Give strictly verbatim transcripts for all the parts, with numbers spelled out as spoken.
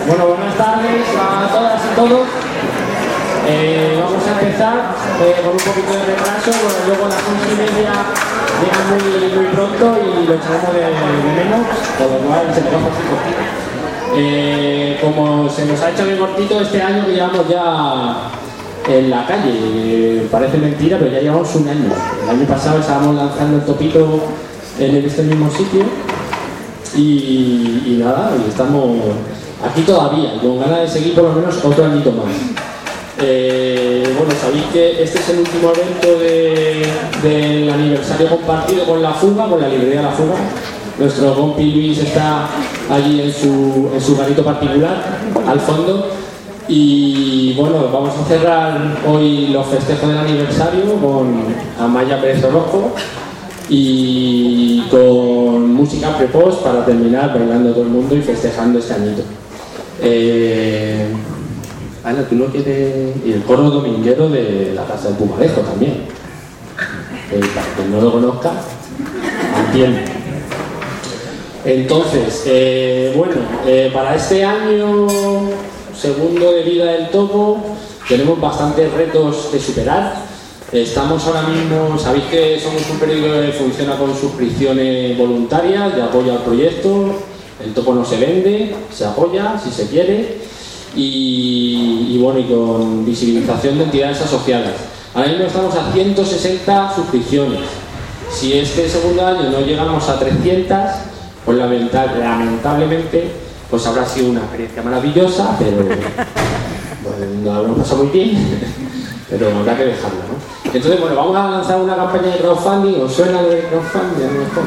Bueno, buenas tardes a todas y todos. Eh, vamos a empezar eh, con un poquito de retraso, bueno, luego a las once y media llega muy, muy pronto y lo echaremos de, de menos, por lo cual se nos va a hacer cortito. Eh, como se nos ha hecho bien cortito este año, que llevamos ya en la calle, eh, parece mentira, pero ya llevamos un año. El año pasado estábamos lanzando el topito en este mismo sitio y, y nada, y estamos aquí todavía, con ganas de seguir por lo menos otro añito más. Eh, bueno, sabéis que este es el último evento de, del aniversario compartido con La Fuga, con la librería La Fuga. Nuestro compi Luis está allí en su, en su garito particular, al fondo. Y bueno, vamos a cerrar hoy los festejos del aniversario con Amaya Pérez Orozco y con música pre-post para terminar bailando todo el mundo y festejando este añito. Eh, Ana, tú no quieres... Y el coro dominguero de la Casa del Pumarejo también. Eh, para quien no lo conozca, entiende. Entonces, eh, bueno, eh, para este año segundo de vida del topo tenemos bastantes retos que superar. Estamos ahora mismo, sabéis que somos un periódico que funciona con suscripciones voluntarias de apoyo al proyecto. El topo no se vende, se apoya si se quiere. Y, y bueno, y con visibilización de entidades asociadas. Ahora mismo estamos a ciento sesenta suscripciones. Si este segundo año no llegamos a trescientas, pues lamentablemente pues habrá sido una experiencia maravillosa, pero bueno, lo habremos pasado muy bien, pero habrá que dejarla, ¿no? Entonces, bueno, vamos a lanzar una campaña de crowdfunding. ¿Os suena de crowdfunding? A lo mejor.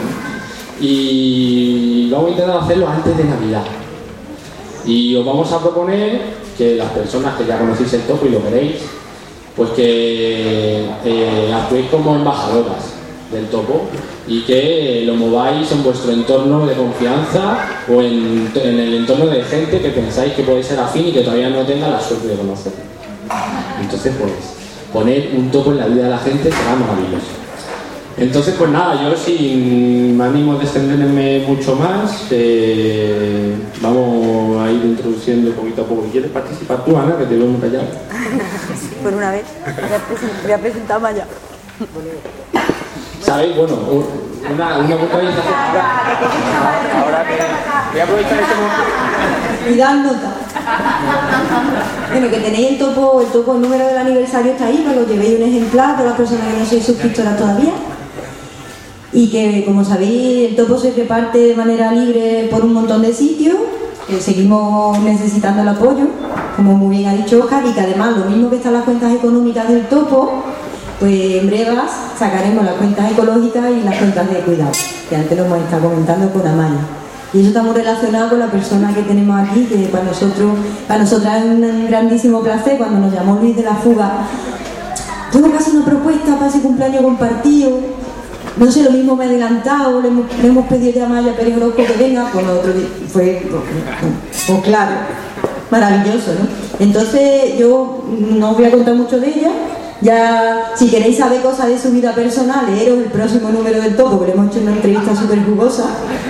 Y vamos a intentar hacerlo antes de Navidad. Y os vamos a proponer que las personas que ya conocéis el topo y lo queréis, pues que eh, actuéis como embajadoras del topo y que lo mováis en vuestro entorno de confianza o en, en el entorno de gente que pensáis que puede ser afín y que todavía no tenga la suerte de conocer. Entonces, pues, poner un topo en la vida de la gente será maravilloso. Entonces, pues nada, yo sin ánimo de extenderme mucho más, eh, vamos a ir introduciendo poquito a poco. ¿Quieres participar tú, Ana, que te veo muy callada? Por una vez, voy a presentar a Maya. ¿Sabéis? Bueno, una, una puntualización. Ahora, ahora que voy a aprovechar este momento. Cuidado, nota. Bueno, que tenéis el topo, el topo, el número del aniversario está ahí, para que os llevéis un ejemplar para las personas que no sois suscriptoras todavía. Y que, como sabéis, el topo se reparte de manera libre por un montón de sitios, que seguimos necesitando el apoyo, como muy bien ha dicho Oscar, y que además, lo mismo que están las cuentas económicas del topo, pues en breve sacaremos las cuentas ecológicas y las cuentas de cuidado, que antes lo hemos estado comentando con Amaya. Y eso está muy relacionado con la persona que tenemos aquí, que para nosotros, para nosotras es un grandísimo placer. Cuando nos llamó Luis de La Fuga, tengo que hacer una propuesta para ese cumpleaños compartido. No sé, lo mismo me he adelantado, le hemos, le hemos pedido ya a Amaya Pérez Orozco que venga, pues nosotros fue, pues, pues claro, maravilloso, ¿no? Entonces yo no os voy a contar mucho de ella. Ya, si queréis saber cosas de su vida personal, leeros el próximo número del topo, que le hemos hecho una entrevista súper jugosa,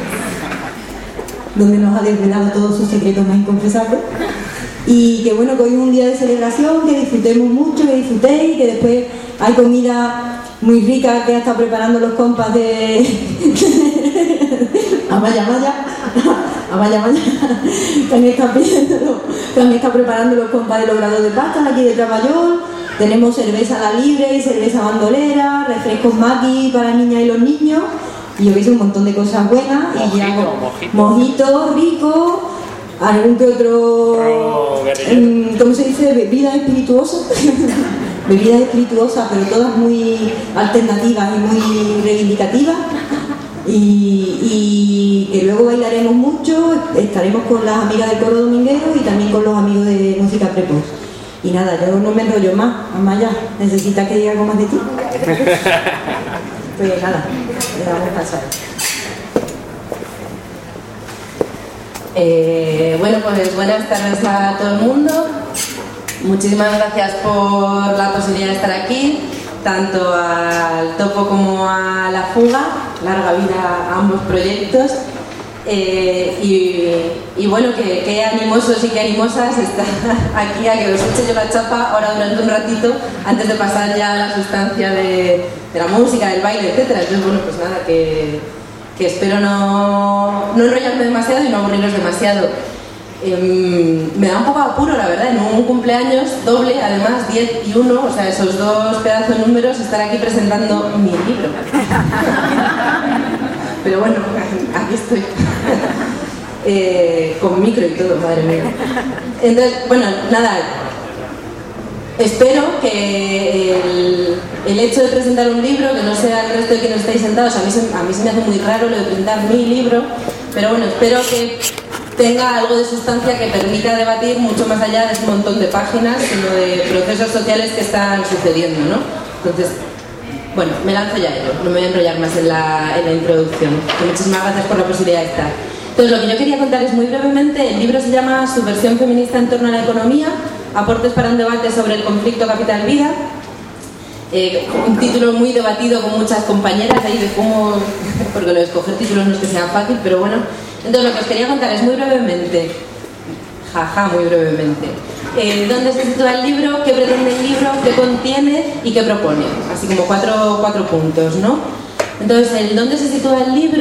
donde nos ha desvelado todos sus secretos más inconfesables. Y que bueno, que hoy es un día de celebración, que disfrutemos mucho, que disfrutéis, que después hay comida muy rica que ha estado preparando los compas de... Amaya, Amaya, Amaya, Amaya, que han estado pidiéndolo, que han estado preparando los compas de los grados de pastas aquí de Tramayol. Tenemos cerveza a la libre y cerveza bandolera, refrescos maqui para niñas y los niños. Y yo hice un montón de cosas buenas. Mojito, y ya, mojito. Mojito, rico, algún que otro, Oh, ¿cómo se dice? Bebidas espirituosas. Bebidas espirituosas, pero todas muy alternativas y muy reivindicativas. Y, y que luego bailaremos mucho, estaremos con las amigas del coro dominguero y también con los amigos de música pre-post. Y nada, yo no me enrollo más. Amaya, ¿necesitas que diga algo más de ti? Pues nada, le vamos a pasar. Eh, bueno, pues buenas tardes a todo el mundo. Muchísimas gracias por la posibilidad de estar aquí, tanto al topo como a La Fuga. Larga vida a ambos proyectos. Eh, y, y bueno, que, que animosos y que animosas están aquí a que os eche yo la chapa ahora durante un ratito antes de pasar ya a la sustancia de, de la música, del baile, etcétera. Entonces, bueno, pues nada, que, que espero no, no enrollarme demasiado y no aburriros demasiado. Eh, me da un poco de apuro, la verdad, en un cumpleaños doble, además diez y uno, o sea, esos dos pedazos de números, estar aquí presentando mi libro. Pero bueno, aquí estoy. eh, con micro y todo, madre mía. Entonces, bueno, nada. Espero que el, el hecho de presentar un libro, que no sea el resto de quienes estáis sentados, a mí, se, a mí se me hace muy raro lo de presentar mi libro, pero bueno, espero que tenga algo de sustancia que permita debatir mucho más allá de ese montón de páginas, sino de procesos sociales que están sucediendo, ¿no? Entonces, bueno, me lanzo ya a ello, no me voy a enrollar más en la, en la introducción. Muchísimas gracias por la posibilidad de estar. Entonces, lo que yo quería contar es muy brevemente, el libro se llama Subversión feminista en torno a la economía, aportes para un debate sobre el conflicto capital-vida, eh, un título muy debatido con muchas compañeras ahí de cómo, porque lo de escoger títulos no es que sea fácil, pero bueno. Entonces, lo que os quería contar es muy brevemente, jaja, muy brevemente, eh, dónde se sitúa el libro, qué pretende el libro, qué contiene y qué propone, así como cuatro, cuatro puntos, ¿no? Entonces, el dónde se sitúa el libro,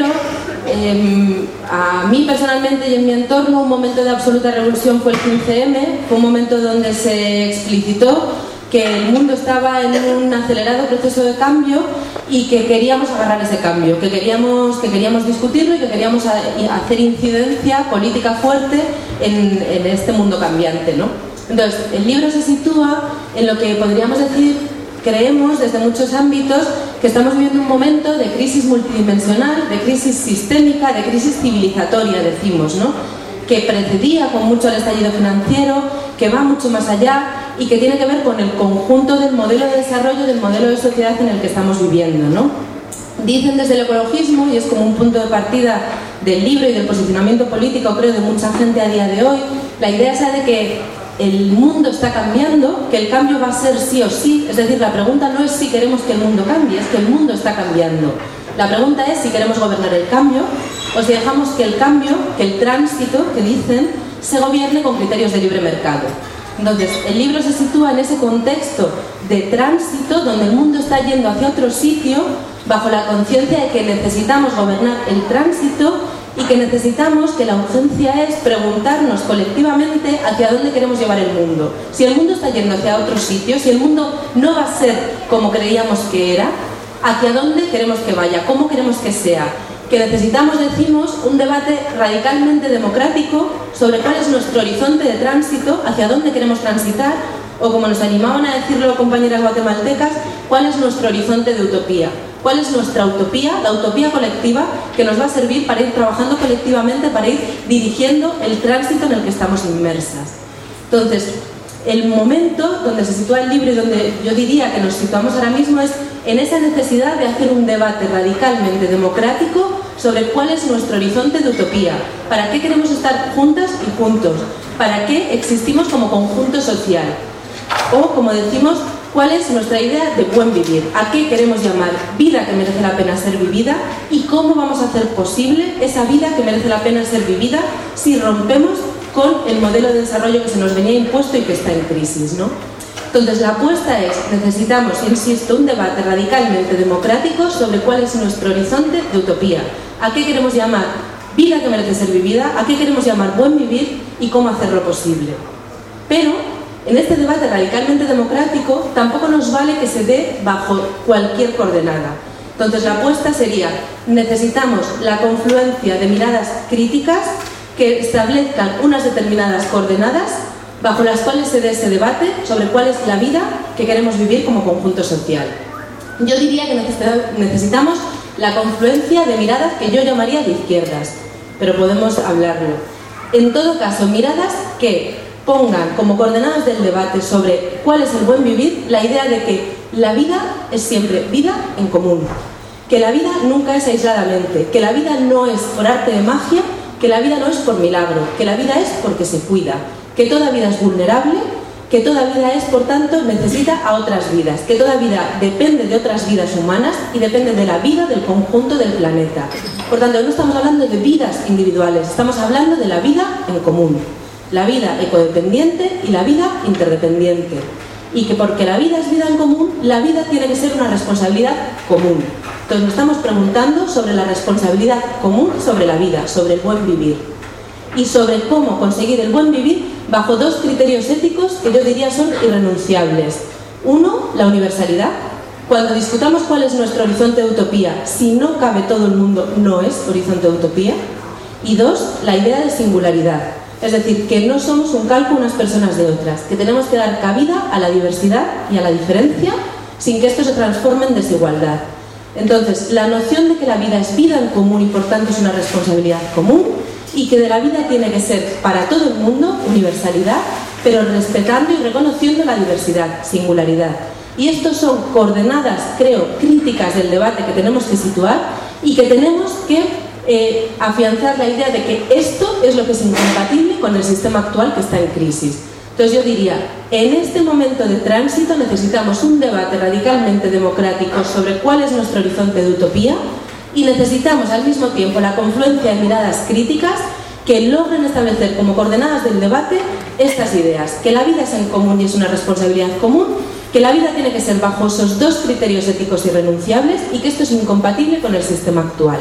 eh, a mí personalmente y en mi entorno, un momento de absoluta revolución fue el quince eme, fue un momento donde se explicitó que el mundo estaba en un acelerado proceso de cambio y que queríamos agarrar ese cambio, que queríamos, que queríamos discutirlo y que queríamos hacer incidencia política fuerte en, en este mundo cambiante, ¿no? Entonces, el libro se sitúa en lo que podríamos decir, creemos desde muchos ámbitos, que estamos viviendo un momento de crisis multidimensional, de crisis sistémica, de crisis civilizatoria, decimos, ¿no? Que precedía con mucho al estallido financiero, que va mucho más allá y que tiene que ver con el conjunto del modelo de desarrollo, del modelo de sociedad en el que estamos viviendo, ¿no? Dicen desde el ecologismo, y es como un punto de partida del libro y del posicionamiento político, creo, de mucha gente a día de hoy, la idea sea de que el mundo está cambiando, que el cambio va a ser sí o sí, es decir, la pregunta no es si queremos que el mundo cambie, es que el mundo está cambiando. La pregunta es si queremos gobernar el cambio o si dejamos que el cambio, que el tránsito, que dicen, se gobierne con criterios de libre mercado. Entonces, el libro se sitúa en ese contexto de tránsito donde el mundo está yendo hacia otro sitio bajo la conciencia de que necesitamos gobernar el tránsito y que necesitamos, que la urgencia es preguntarnos colectivamente hacia dónde queremos llevar el mundo. Si el mundo está yendo hacia otro sitio, si el mundo no va a ser como creíamos que era, ¿hacia dónde queremos que vaya? ¿Cómo queremos que sea? Que necesitamos, decimos, un debate radicalmente democrático sobre cuál es nuestro horizonte de tránsito, hacia dónde queremos transitar, o como nos animaban a decirlo compañeras guatemaltecas, cuál es nuestro horizonte de utopía, cuál es nuestra utopía, la utopía colectiva que nos va a servir para ir trabajando colectivamente, para ir dirigiendo el tránsito en el que estamos inmersas. Entonces, el momento donde se sitúa el libro y donde yo diría que nos situamos ahora mismo es en esa necesidad de hacer un debate radicalmente democrático sobre cuál es nuestro horizonte de utopía, para qué queremos estar juntas y juntos, para qué existimos como conjunto social, o como decimos, cuál es nuestra idea de buen vivir, a qué queremos llamar vida que merece la pena ser vivida y cómo vamos a hacer posible esa vida que merece la pena ser vivida si rompemos con el modelo de desarrollo que se nos venía impuesto y que está en crisis, ¿no? Entonces, la apuesta es, necesitamos, insisto, un debate radicalmente democrático sobre cuál es nuestro horizonte de utopía, a qué queremos llamar vida que merece ser vivida, a qué queremos llamar buen vivir y cómo hacerlo posible. Pero, en este debate radicalmente democrático, tampoco nos vale que se dé bajo cualquier coordenada. Entonces, la apuesta sería, necesitamos la confluencia de miradas críticas que establezcan unas determinadas coordenadas bajo las cuales se dé ese debate sobre cuál es la vida que queremos vivir como conjunto social. Yo diría que necesitamos la confluencia de miradas que yo llamaría de izquierdas, pero podemos hablarlo. En todo caso, miradas que pongan como coordenadas del debate sobre cuál es el buen vivir la idea de que la vida es siempre vida en común, que la vida nunca es aisladamente, que la vida no es por arte de magia, que la vida no es por milagro, que la vida es porque se cuida, que toda vida es vulnerable, que toda vida es, por tanto, necesita a otras vidas, que toda vida depende de otras vidas humanas y depende de la vida del conjunto del planeta. Por tanto, no estamos hablando de vidas individuales, estamos hablando de la vida en común, la vida ecodependiente y la vida interdependiente. Y que porque la vida es vida en común, la vida tiene que ser una responsabilidad común. Entonces nos estamos preguntando sobre la responsabilidad común sobre la vida, sobre el buen vivir. Y sobre cómo conseguir el buen vivir bajo dos criterios éticos que yo diría son irrenunciables. Uno, la universalidad. Cuando discutamos cuál es nuestro horizonte de utopía, si no cabe todo el mundo, no es horizonte de utopía. Y dos, la idea de singularidad. Es decir, que no somos un calco unas personas de otras, que tenemos que dar cabida a la diversidad y a la diferencia sin que esto se transforme en desigualdad. Entonces, la noción de que la vida es vida en común y por tanto es una responsabilidad común y que de la vida tiene que ser para todo el mundo universalidad, pero respetando y reconociendo la diversidad, singularidad. Y estos son coordenadas, creo, críticas del debate que tenemos que situar y que tenemos que eh, afianzar la idea de que esto es lo que es incompatible con el sistema actual que está en crisis. Entonces yo diría, en este momento de tránsito necesitamos un debate radicalmente democrático sobre cuál es nuestro horizonte de utopía y necesitamos al mismo tiempo la confluencia de miradas críticas que logren establecer como coordenadas del debate estas ideas, que la vida es en común y es una responsabilidad común, que la vida tiene que ser bajo esos dos criterios éticos irrenunciables y que esto es incompatible con el sistema actual.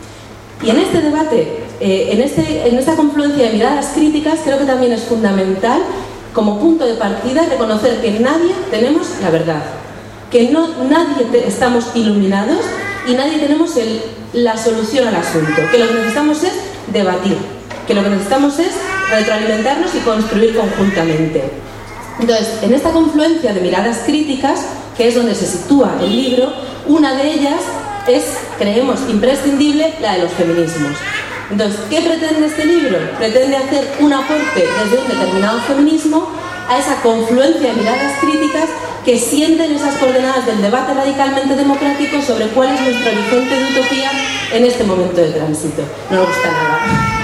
Y en este debate, eh, en, este, en esta confluencia de miradas críticas, creo que también es fundamental, como punto de partida, reconocer que nadie tenemos la verdad, que no, nadie te, estamos iluminados y nadie tenemos el, la solución al asunto, que lo que necesitamos es debatir, que lo que necesitamos es retroalimentarnos y construir conjuntamente. Entonces, en esta confluencia de miradas críticas, que es donde se sitúa el libro, una de ellas es, creemos, imprescindible, la de los feminismos. Entonces, ¿qué pretende este libro? Pretende hacer un aporte desde un determinado feminismo a esa confluencia de miradas críticas que sienten esas coordenadas del debate radicalmente democrático sobre cuál es nuestro horizonte de utopía en este momento de tránsito. No me gusta nada.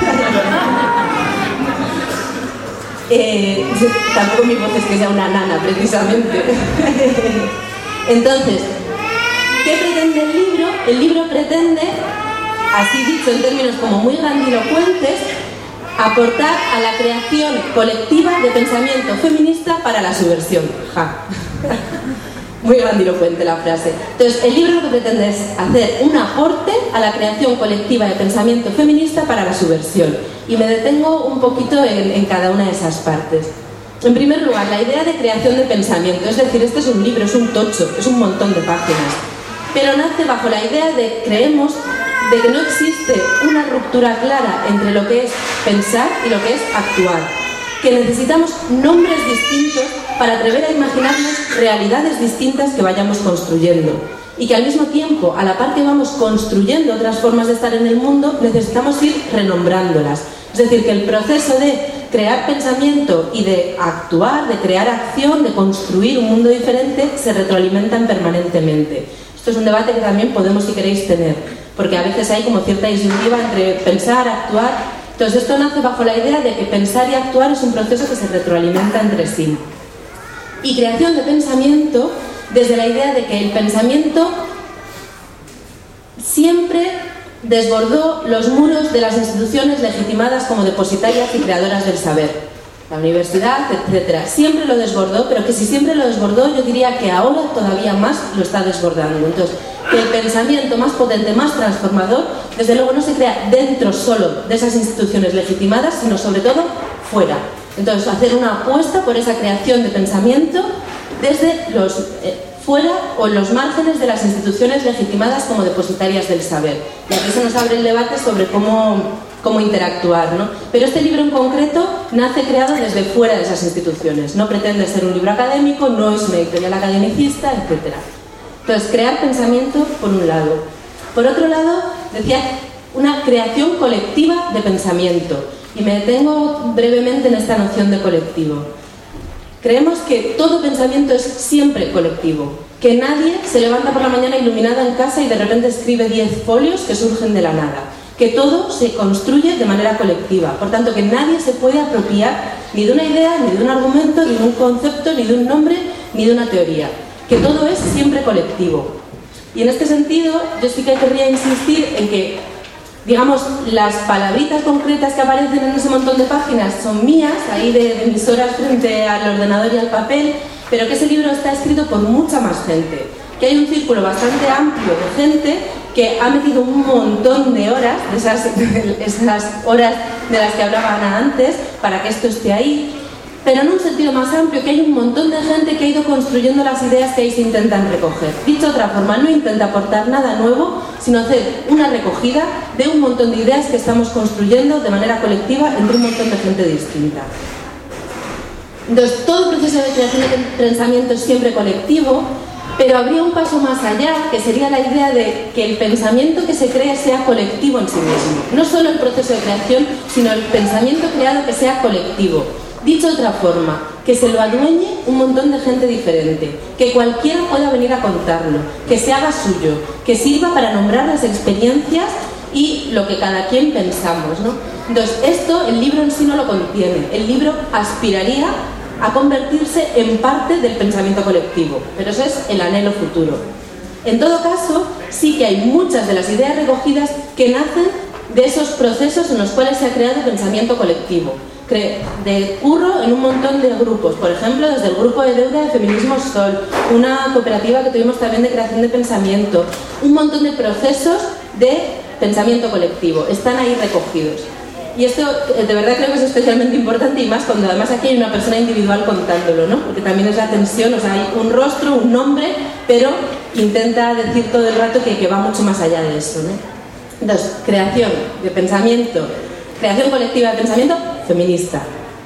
eh, tampoco mi voz es que sea una nana, precisamente. Entonces, ¿qué pretende el libro? El libro pretende, así dicho en términos como muy grandilocuentes, aportar a la creación colectiva de pensamiento feminista para la subversión. Ja. Muy grandilocuente la frase. Entonces, el libro lo que pretende es hacer un aporte a la creación colectiva de pensamiento feminista para la subversión. Y me detengo un poquito en, en cada una de esas partes. En primer lugar, la idea de creación de pensamiento. Es decir, este es un libro, es un tocho, es un montón de páginas. Pero nace bajo la idea de, creemos, de que no existe una ruptura clara entre lo que es pensar y lo que es actuar, que necesitamos nombres distintos para atrever a imaginarnos realidades distintas que vayamos construyendo y que al mismo tiempo, a la par que vamos construyendo otras formas de estar en el mundo, necesitamos ir renombrándolas. Es decir, que el proceso de crear pensamiento y de actuar, de crear acción, de construir un mundo diferente, se retroalimentan permanentemente. Esto es un debate que también podemos, si queréis, tener, porque a veces hay como cierta disyuntiva entre pensar, actuar. Entonces esto nace bajo la idea de que pensar y actuar es un proceso que se retroalimenta entre sí. Y creación de pensamiento desde la idea de que el pensamiento siempre desbordó los muros de las instituciones legitimadas como depositarias y creadoras del saber. La universidad, etcétera. Siempre lo desbordó, pero que si siempre lo desbordó, yo diría que ahora todavía más lo está desbordando. Entonces, que el pensamiento más potente, más transformador, desde luego no se crea dentro solo de esas instituciones legitimadas, sino sobre todo fuera. Entonces, hacer una apuesta por esa creación de pensamiento desde los eh, fuera o en los márgenes de las instituciones legitimadas como depositarias del saber. Y aquí se nos abre el debate sobre cómo, cómo interactuar, ¿no? Pero este libro en concreto nace creado desde fuera de esas instituciones. No pretende ser un libro académico, no es una editorial academicista, etcétera. Entonces, crear pensamiento por un lado. Por otro lado, decía, una creación colectiva de pensamiento. Y me detengo brevemente en esta noción de colectivo. Creemos que todo pensamiento es siempre colectivo, que nadie se levanta por la mañana iluminada en casa y de repente escribe diez folios que surgen de la nada, que todo se construye de manera colectiva, por tanto que nadie se puede apropiar ni de una idea, ni de un argumento, ni de un concepto, ni de un nombre, ni de una teoría, que todo es siempre colectivo. Y en este sentido yo sí que querría insistir en que digamos, las palabritas concretas que aparecen en ese montón de páginas son mías, ahí de, de mis horas frente al ordenador y al papel, pero que ese libro está escrito por mucha más gente, que hay un círculo bastante amplio de gente que ha metido un montón de horas, de esas, esas horas de las que hablaba Ana antes, para que esto esté ahí, pero en un sentido más amplio, que hay un montón de gente que ha ido construyendo las ideas que ahí se intentan recoger. Dicho de otra forma, no intenta aportar nada nuevo, sino hacer una recogida de un montón de ideas que estamos construyendo de manera colectiva entre un montón de gente distinta. Entonces, todo proceso de creación de pensamiento es siempre colectivo, pero habría un paso más allá, que sería la idea de que el pensamiento que se cree sea colectivo en sí mismo. No solo el proceso de creación, sino el pensamiento creado que sea colectivo. Dicho de otra forma, que se lo adueñe un montón de gente diferente, que cualquiera pueda venir a contarlo, que se haga suyo, que sirva para nombrar las experiencias y lo que cada quien pensamos, ¿no? Entonces, esto el libro en sí no lo contiene. El libro aspiraría a convertirse en parte del pensamiento colectivo, pero eso es el anhelo futuro. En todo caso, sí que hay muchas de las ideas recogidas que nacen de esos procesos en los cuales se ha creado pensamiento colectivo. De curro en un montón de grupos, por ejemplo, desde el grupo de deuda de Feminismo Sol, una cooperativa que tuvimos también de creación de pensamiento, un montón de procesos de pensamiento colectivo, están ahí recogidos. Y esto de verdad creo que es especialmente importante, y más cuando además aquí hay una persona individual contándolo, ¿no? Porque también es la tensión, o sea, hay un rostro, un nombre, pero intenta decir todo el rato que, que va mucho más allá de eso, ¿no? Entonces, creación de pensamiento, creación colectiva de pensamiento feminista.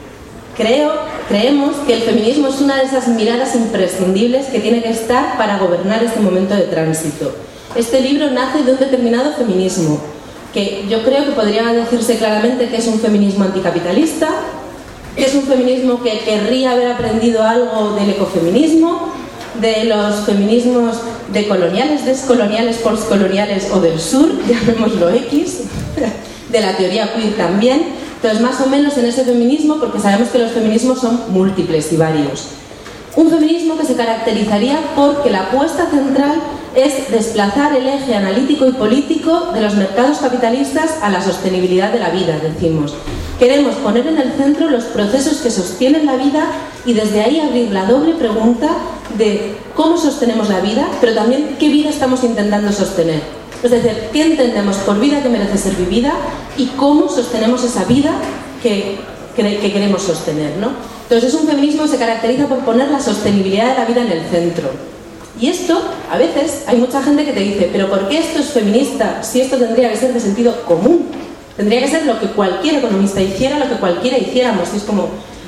Creo, creemos que el feminismo es una de esas miradas imprescindibles que tiene que estar para gobernar este momento de tránsito. Este libro nace de un determinado feminismo, que yo creo que podría decirse claramente que es un feminismo anticapitalista, que es un feminismo que querría haber aprendido algo del ecofeminismo, de los feminismos decoloniales, descoloniales, postcoloniales o del sur, llamémoslo X, de la teoría queer también. Entonces, más o menos en ese feminismo, porque sabemos que los feminismos son múltiples y varios. Un feminismo que se caracterizaría porque la apuesta central es desplazar el eje analítico y político de los mercados capitalistas a la sostenibilidad de la vida, decimos. Queremos poner en el centro los procesos que sostienen la vida y desde ahí abrir la doble pregunta de cómo sostenemos la vida, pero también qué vida estamos intentando sostener. Es decir, qué entendemos por vida que merece ser vivida y cómo sostenemos esa vida que, que, que queremos sostener, ¿no? Entonces es un feminismo que se caracteriza por poner la sostenibilidad de la vida en el centro. Y esto, a veces, hay mucha gente que te dice, pero ¿por qué esto es feminista si esto tendría que ser de sentido común? Tendría que ser lo que cualquier economista hiciera, lo que cualquiera hiciéramos. Y es como,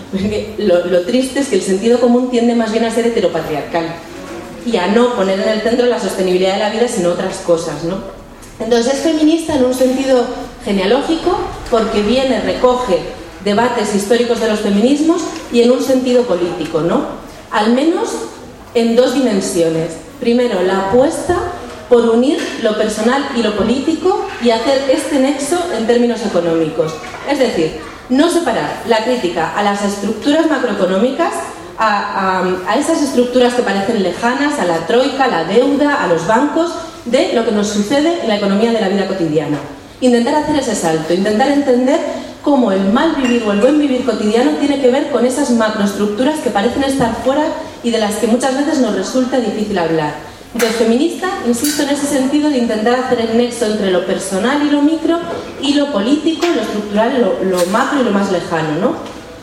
lo, lo triste es que el sentido común tiende más bien a ser heteropatriarcal y a no poner en el centro la sostenibilidad de la vida, sino otras cosas, ¿no? Entonces es feminista en un sentido genealógico, porque viene, recoge debates históricos de los feminismos, y en un sentido político, ¿no? Al menos en dos dimensiones. Primero, la apuesta por unir lo personal y lo político y hacer este nexo en términos económicos. Es decir, no separar la crítica a las estructuras macroeconómicas, A, a, a esas estructuras que parecen lejanas, a la troika, a la deuda, a los bancos, de lo que nos sucede en la economía de la vida cotidiana. Intentar hacer ese salto, intentar entender cómo el mal vivir o el buen vivir cotidiano tiene que ver con esas macroestructuras que parecen estar fuera y de las que muchas veces nos resulta difícil hablar. Entonces, feminista, insisto en ese sentido de intentar hacer el nexo entre lo personal y lo micro, y lo político, lo estructural, lo, lo macro y lo más lejano, ¿no?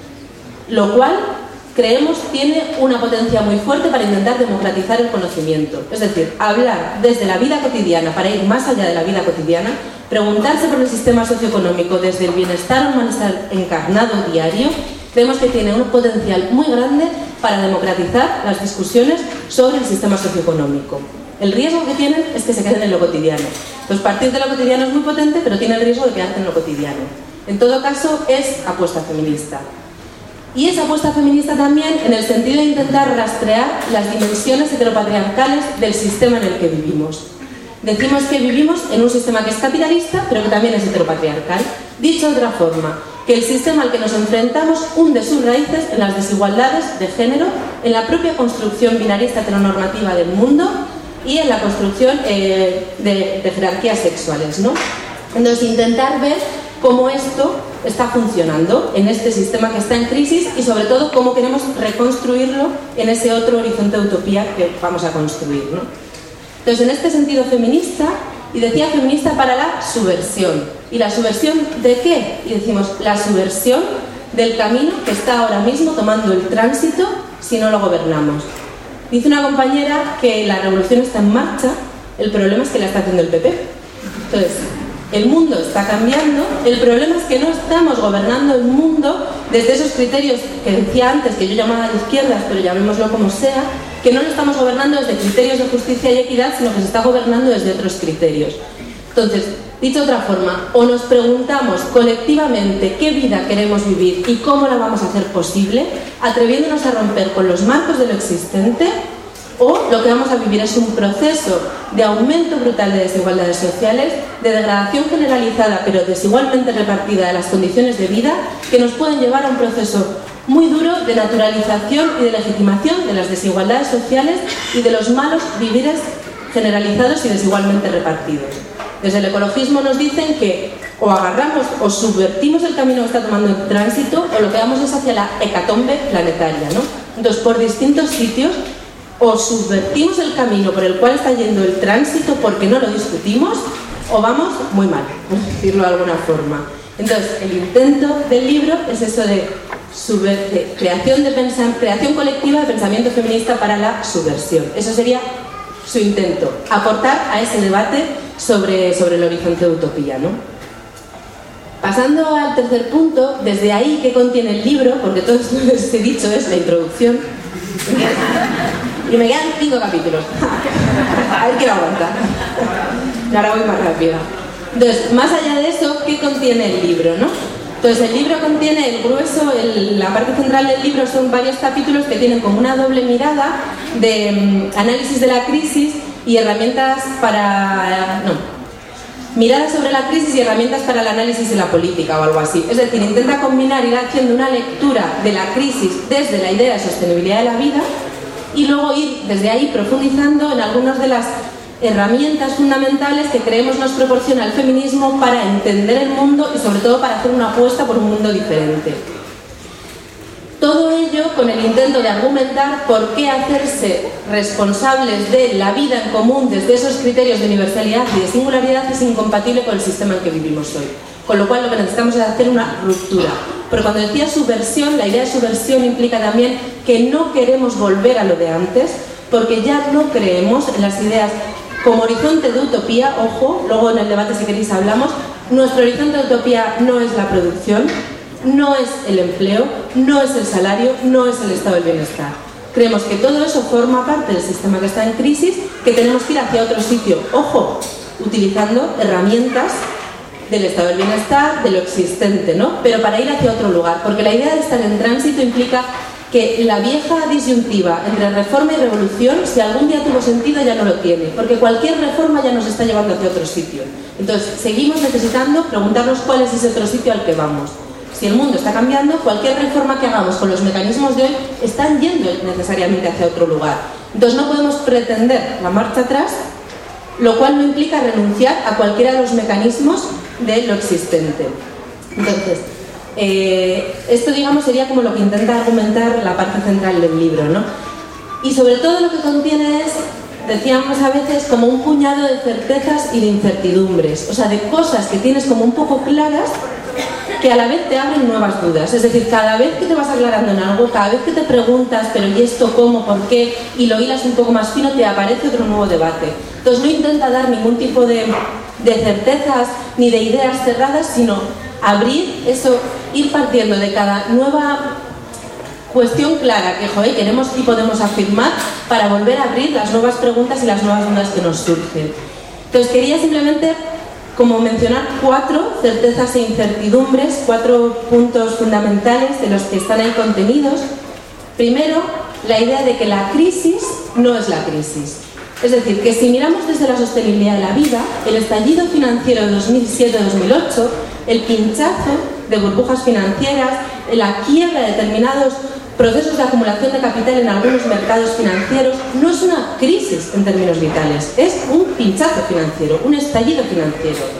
Lo cual creemos tiene una potencia muy fuerte para intentar democratizar el conocimiento. Es decir, hablar desde la vida cotidiana para ir más allá de la vida cotidiana, preguntarse por el sistema socioeconómico desde el bienestar o malestar encarnado diario, creemos que tiene un potencial muy grande para democratizar las discusiones sobre el sistema socioeconómico. El riesgo que tienen es que se queden en lo cotidiano. Entonces, partir de lo cotidiano es muy potente, pero tiene el riesgo de quedarse en lo cotidiano. En todo caso, es apuesta feminista. Y es apuesta feminista también en el sentido de intentar rastrear las dimensiones heteropatriarcales del sistema en el que vivimos. Decimos que vivimos en un sistema que es capitalista, pero que también es heteropatriarcal. Dicho de otra forma, que el sistema al que nos enfrentamos hunde sus raíces en las desigualdades de género, en la propia construcción binarista heteronormativa del mundo y en la construcción eh, de, de jerarquías sexuales, ¿no? Entonces, intentar ver cómo esto está funcionando en este sistema que está en crisis y sobre todo cómo queremos reconstruirlo en ese otro horizonte de utopía que vamos a construir, ¿no? Entonces, en este sentido feminista, y decía feminista para la subversión. ¿Y la subversión de qué? Y decimos, la subversión del camino que está ahora mismo tomando el tránsito si no lo gobernamos. Dice una compañera que la revolución está en marcha, el problema es que la está haciendo el P P. Entonces, el mundo está cambiando, el problema es que no estamos gobernando el mundo desde esos criterios que decía antes, que yo llamaba de izquierdas, pero llamémoslo como sea, que no lo estamos gobernando desde criterios de justicia y equidad, sino que se está gobernando desde otros criterios. Entonces, dicho de otra forma, o nos preguntamos colectivamente qué vida queremos vivir y cómo la vamos a hacer posible, atreviéndonos a romper con los marcos de lo existente, o lo que vamos a vivir es un proceso de aumento brutal de desigualdades sociales, de degradación generalizada pero desigualmente repartida de las condiciones de vida, que nos pueden llevar a un proceso muy duro de naturalización y de legitimación de las desigualdades sociales y de los malos vivires generalizados y desigualmente repartidos. Desde el ecologismo nos dicen que o agarramos o subvertimos el camino que está tomando el tránsito, o lo que vamos es hacia la hecatombe planetaria, ¿no? Entonces, por distintos sitios, o subvertimos el camino por el cual está yendo el tránsito porque no lo discutimos, o vamos muy mal, por decirlo de alguna forma. Entonces, el intento del libro es eso de, de creación, de creación colectiva de pensamiento feminista para la subversión. Eso sería su intento, aportar a ese debate sobre, sobre el horizonte de utopía, ¿no? Pasando al tercer punto, desde ahí, ¿qué contiene el libro? Porque todo esto que os he dicho es la introducción. Y me quedan cinco capítulos. A ver quién aguanta. Y ahora voy más rápida. Entonces, más allá de eso, ¿qué contiene el libro, no? Entonces, el libro contiene el grueso, el, la parte central del libro son varios capítulos que tienen como una doble mirada de um, análisis de la crisis y herramientas para... no, miradas sobre la crisis y herramientas para el análisis de la política o algo así. Es decir, intenta combinar, ir haciendo una lectura de la crisis desde la idea de sostenibilidad de la vida y luego ir desde ahí profundizando en algunas de las herramientas fundamentales que creemos nos proporciona el feminismo para entender el mundo y sobre todo para hacer una apuesta por un mundo diferente. Todo ello con el intento de argumentar por qué hacerse responsables de la vida en común desde esos criterios de universalidad y de singularidad es incompatible con el sistema en que vivimos hoy. Con lo cual lo que necesitamos es hacer una ruptura. Pero cuando decía subversión, la idea de subversión implica también que no queremos volver a lo de antes, porque ya no creemos en las ideas como horizonte de utopía. Ojo, luego en el debate si queréis hablamos, nuestro horizonte de utopía no es la producción, no es el empleo, no es el salario, no es el estado del bienestar. Creemos que todo eso forma parte del sistema que está en crisis, que tenemos que ir hacia otro sitio. Ojo, utilizando herramientas del estado del bienestar, de lo existente, ¿no? Pero para ir hacia otro lugar, porque la idea de estar en tránsito implica que la vieja disyuntiva entre reforma y revolución, si algún día tuvo sentido, ya no lo tiene, porque cualquier reforma ya nos está llevando hacia otro sitio. Entonces, seguimos necesitando preguntarnos cuál es ese otro sitio al que vamos. Si el mundo está cambiando, cualquier reforma que hagamos con los mecanismos de hoy están yendo necesariamente hacia otro lugar. Entonces no podemos pretender la marcha atrás, lo cual no implica renunciar a cualquiera de los mecanismos de lo existente. Entonces, eh, esto digamos sería como lo que intenta argumentar la parte central del libro, ¿no? Y sobre todo lo que contiene es, decíamos a veces, como un puñado de certezas y de incertidumbres, o sea, de cosas que tienes como un poco claras que a la vez te abren nuevas dudas. Es decir, cada vez que te vas aclarando en algo, cada vez que te preguntas, pero ¿y esto cómo? ¿Por qué? Y lo hilas un poco más fino, te aparece otro nuevo debate. Entonces no intenta dar ningún tipo de, de certezas ni de ideas cerradas, sino abrir eso, ir partiendo de cada nueva cuestión clara que joder, queremos y podemos afirmar para volver a abrir las nuevas preguntas y las nuevas dudas que nos surgen. Entonces quería simplemente como mencionar cuatro certezas e incertidumbres, cuatro puntos fundamentales de los que están ahí contenidos. Primero, la idea de que la crisis no es la crisis. Es decir, que si miramos desde la sostenibilidad de la vida, el estallido financiero de dos mil siete a dos mil ocho, el pinchazo de burbujas financieras, la quiebra de determinados procesos de acumulación de capital en algunos mercados financieros, no es una crisis en términos vitales, es un pinchazo financiero, un estallido financiero.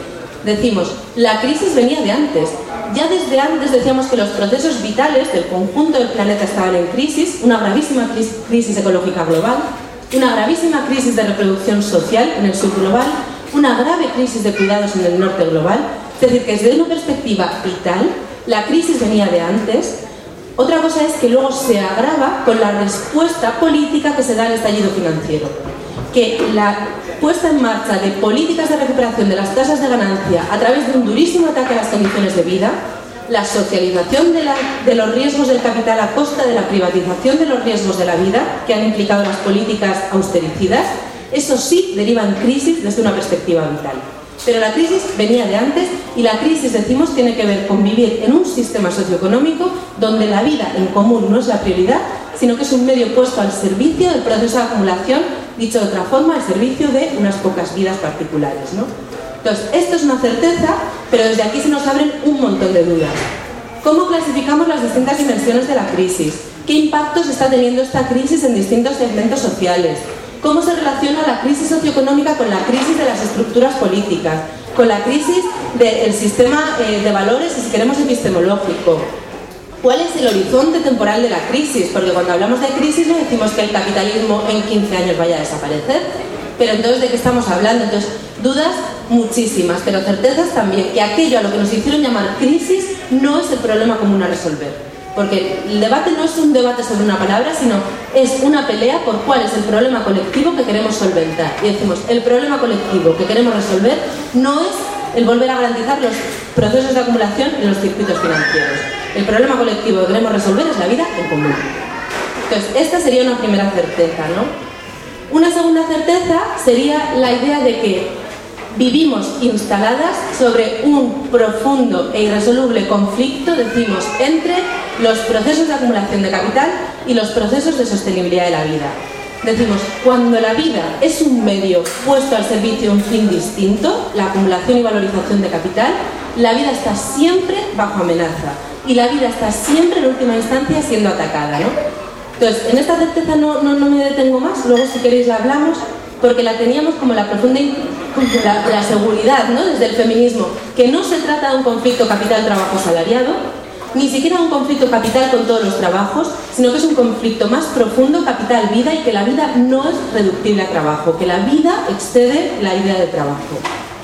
Decimos, la crisis venía de antes. Ya desde antes decíamos que los procesos vitales del conjunto del planeta estaban en crisis, una gravísima crisis ecológica global, una gravísima crisis de reproducción social en el sur global, una grave crisis de cuidados en el norte global. Es decir, que desde una perspectiva vital, la crisis venía de antes. Otra cosa es que luego se agrava con la respuesta política que se da al estallido financiero. Que la puesta en marcha de políticas de recuperación de las tasas de ganancia a través de un durísimo ataque a las condiciones de vida, la socialización de, la, de los riesgos del capital a costa de la privatización de los riesgos de la vida, que han implicado las políticas austericidas, eso sí deriva en crisis desde una perspectiva vital. Pero la crisis venía de antes y la crisis, decimos, tiene que ver con vivir en un sistema socioeconómico donde la vida en común no es la prioridad, sino que es un medio puesto al servicio del proceso de acumulación, dicho de otra forma, al servicio de unas pocas vidas particulares, ¿no? Entonces, esto es una certeza, pero desde aquí se nos abren un montón de dudas. ¿Cómo clasificamos las distintas dimensiones de la crisis? ¿Qué impactos está teniendo esta crisis en distintos segmentos sociales? ¿Cómo se relaciona la crisis socioeconómica con la crisis de las estructuras políticas? Con la crisis del sistema eh, de valores, y si queremos, epistemológico. ¿Cuál es el horizonte temporal de la crisis? Porque cuando hablamos de crisis no decimos que el capitalismo en quince años vaya a desaparecer. Pero entonces, ¿de qué estamos hablando? Entonces, dudas muchísimas, pero certezas también, que aquello a lo que nos hicieron llamar crisis no es el problema común a resolver. Porque el debate no es un debate sobre una palabra, sino es una pelea por cuál es el problema colectivo que queremos solventar. Y decimos, el problema colectivo que queremos resolver no es el volver a garantizar los procesos de acumulación en los circuitos financieros. El problema colectivo que queremos resolver es la vida en común. Entonces, esta sería una primera certeza, ¿no? Una segunda certeza sería la idea de que vivimos instaladas sobre un profundo e irresoluble conflicto, decimos, entre los procesos de acumulación de capital y los procesos de sostenibilidad de la vida. Decimos, cuando la vida es un medio puesto al servicio de un fin distinto, la acumulación y valorización de capital, la vida está siempre bajo amenaza y la vida está siempre en última instancia siendo atacada, ¿no? Entonces, en esta certeza no, no, no me detengo más, luego si queréis la hablamos, porque la teníamos como la profunda como la, la seguridad, ¿no? Desde el feminismo, que no se trata de un conflicto capital-trabajo salariado, ni siquiera un conflicto capital con todos los trabajos, sino que es un conflicto más profundo, capital-vida, y que la vida no es reductible a trabajo, que la vida excede la idea de trabajo.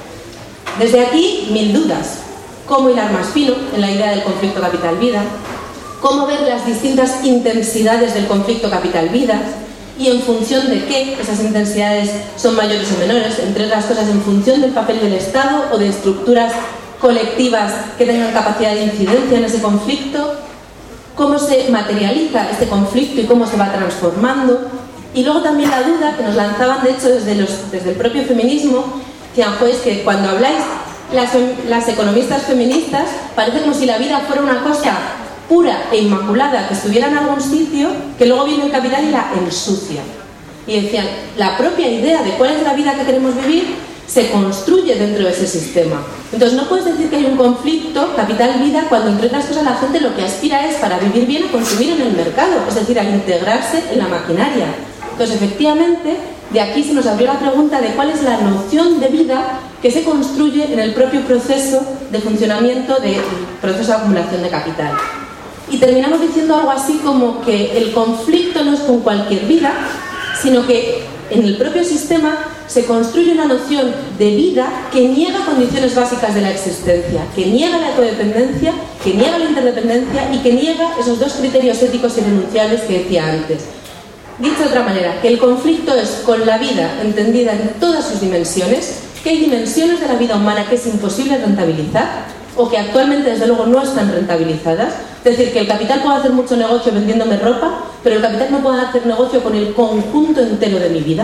Desde aquí, mil dudas. ¿Cómo hilar más fino en la idea del conflicto capital-vida? ¿Cómo ver las distintas intensidades del conflicto capital-vida? Y en función de qué esas intensidades son mayores o menores, entre otras cosas en función del papel del Estado o de estructuras colectivas que tengan capacidad de incidencia en ese conflicto, cómo se materializa este conflicto y cómo se va transformando. Y luego también la duda que nos lanzaban, de hecho, desde, los, desde el propio feminismo, decían, pues que cuando habláis las, las economistas feministas, parece como si la vida fuera una cosa pura e inmaculada, que estuviera en algún sitio, que luego viene el capital y la ensucia. Y decían, la propia idea de cuál es la vida que queremos vivir se construye dentro de ese sistema. Entonces no puedes decir que hay un conflicto capital-vida cuando, entre otras cosas, la gente lo que aspira es, para vivir bien, a consumir en el mercado, es decir, a integrarse en la maquinaria. Entonces, efectivamente, de aquí se nos abrió la pregunta de cuál es la noción de vida que se construye en el propio proceso de funcionamiento del proceso de acumulación de capital. Y terminamos diciendo algo así como que el conflicto no es con cualquier vida, sino que en el propio sistema se construye una noción de vida que niega condiciones básicas de la existencia, que niega la ecodependencia, que niega la interdependencia y que niega esos dos criterios éticos irrenunciables que decía antes. Dicho de otra manera, que el conflicto es con la vida entendida en todas sus dimensiones, que hay dimensiones de la vida humana que es imposible rentabilizar, o que actualmente desde luego no están rentabilizadas. Es decir, que el capital puede hacer mucho negocio vendiéndome ropa, pero el capital no puede hacer negocio con el conjunto entero de mi vida.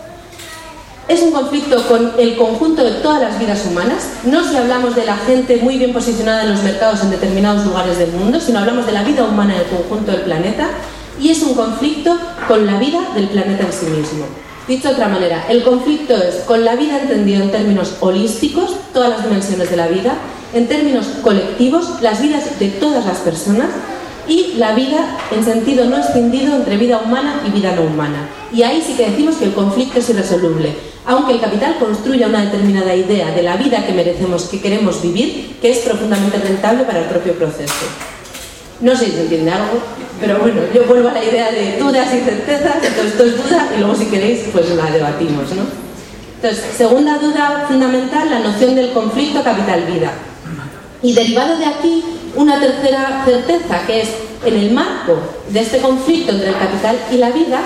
Es un conflicto con el conjunto de todas las vidas humanas, no si hablamos de la gente muy bien posicionada en los mercados en determinados lugares del mundo, sino hablamos de la vida humana en el conjunto del planeta, y es un conflicto con la vida del planeta en sí mismo. Dicho de otra manera, el conflicto es con la vida entendida en términos holísticos, todas las dimensiones de la vida, en términos colectivos, las vidas de todas las personas, y la vida en sentido no escindido entre vida humana y vida no humana. Y ahí sí que decimos que el conflicto es irresoluble, aunque el capital construya una determinada idea de la vida que merecemos, que queremos vivir, que es profundamente rentable para el propio proceso. No sé si se entiende algo, pero bueno, yo vuelvo a la idea de dudas y certezas, entonces esto es duda y luego si queréis pues la debatimos, ¿no? Entonces, segunda duda fundamental, la noción del conflicto capital-vida. Y derivado de aquí, una tercera certeza, que es en el marco de este conflicto entre el capital y la vida,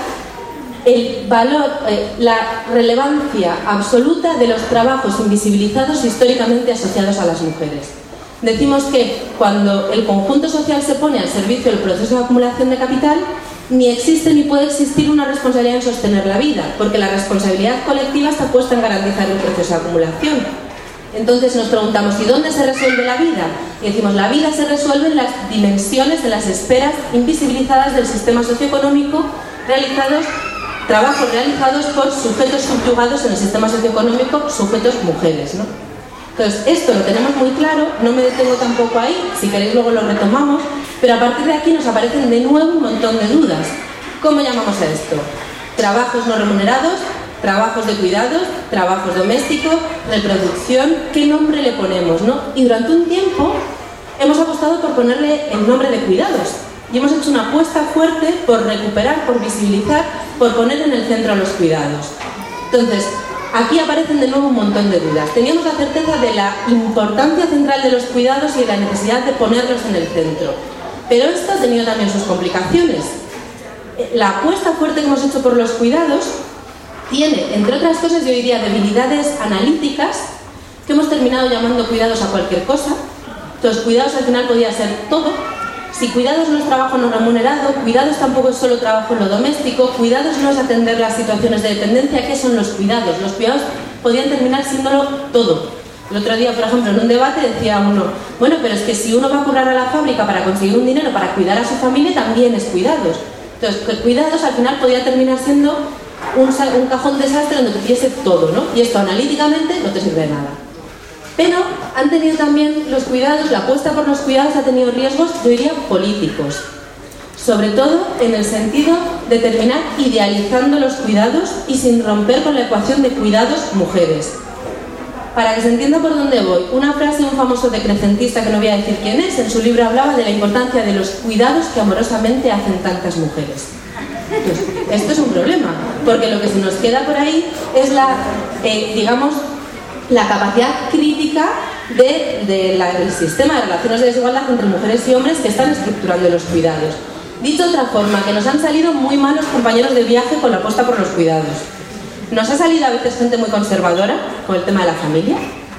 el valor, eh, la relevancia absoluta de los trabajos invisibilizados históricamente asociados a las mujeres. Decimos que cuando el conjunto social se pone al servicio del proceso de acumulación de capital, ni existe ni puede existir una responsabilidad en sostener la vida, porque la responsabilidad colectiva está puesta en garantizar el proceso de acumulación. Entonces nos preguntamos, ¿y dónde se resuelve la vida? Y decimos, la vida se resuelve en las dimensiones, en las esferas invisibilizadas del sistema socioeconómico, realizados, trabajos realizados por sujetos subyugados en el sistema socioeconómico, sujetos mujeres, ¿no? Entonces, esto lo tenemos muy claro, no me detengo tampoco ahí, si queréis luego lo retomamos, pero a partir de aquí nos aparecen de nuevo un montón de dudas. ¿Cómo llamamos a esto? Trabajos no remunerados, trabajos de cuidados, trabajos domésticos, reproducción, ¿qué nombre le ponemos, no? Y durante un tiempo hemos apostado por ponerle el nombre de cuidados y hemos hecho una apuesta fuerte por recuperar, por visibilizar, por poner en el centro a los cuidados. Entonces, aquí aparecen de nuevo un montón de dudas. Teníamos la certeza de la importancia central de los cuidados y de la necesidad de ponerlos en el centro. Pero esto ha tenido también sus complicaciones. La apuesta fuerte que hemos hecho por los cuidados tiene, entre otras cosas, yo diría, debilidades analíticas que hemos terminado llamando cuidados a cualquier cosa. Entonces, cuidados al final podía ser todo. Si cuidados no es trabajo no remunerado, cuidados tampoco es solo trabajo en lo doméstico, cuidados no es atender las situaciones de dependencia. ¿Qué son los cuidados? Los cuidados podían terminar siéndolo todo. El otro día, por ejemplo, en un debate decía uno, bueno, pero es que si uno va a currar a la fábrica para conseguir un dinero para cuidar a su familia, también es cuidados. Entonces, cuidados al final podía terminar siendo un, un cajón desastre donde tuviese todo, ¿no? Y esto analíticamente no te sirve de nada. Pero han tenido también los cuidados, la apuesta por los cuidados ha tenido riesgos, yo diría, políticos. Sobre todo en el sentido de terminar idealizando los cuidados y sin romper con la ecuación de cuidados mujeres. Para que se entienda por dónde voy, una frase de un famoso decrecentista, que no voy a decir quién es, en su libro hablaba de la importancia de los cuidados que amorosamente hacen tantas mujeres. Pues, esto es un problema, porque lo que se nos queda por ahí es la, eh, digamos, la capacidad crítica de, de la, del sistema de relaciones de desigualdad entre mujeres y hombres que están estructurando los cuidados. Dicho de otra forma, que nos han salido muy malos compañeros de viaje con la apuesta por los cuidados. Nos ha salido a veces gente muy conservadora con el tema de la familia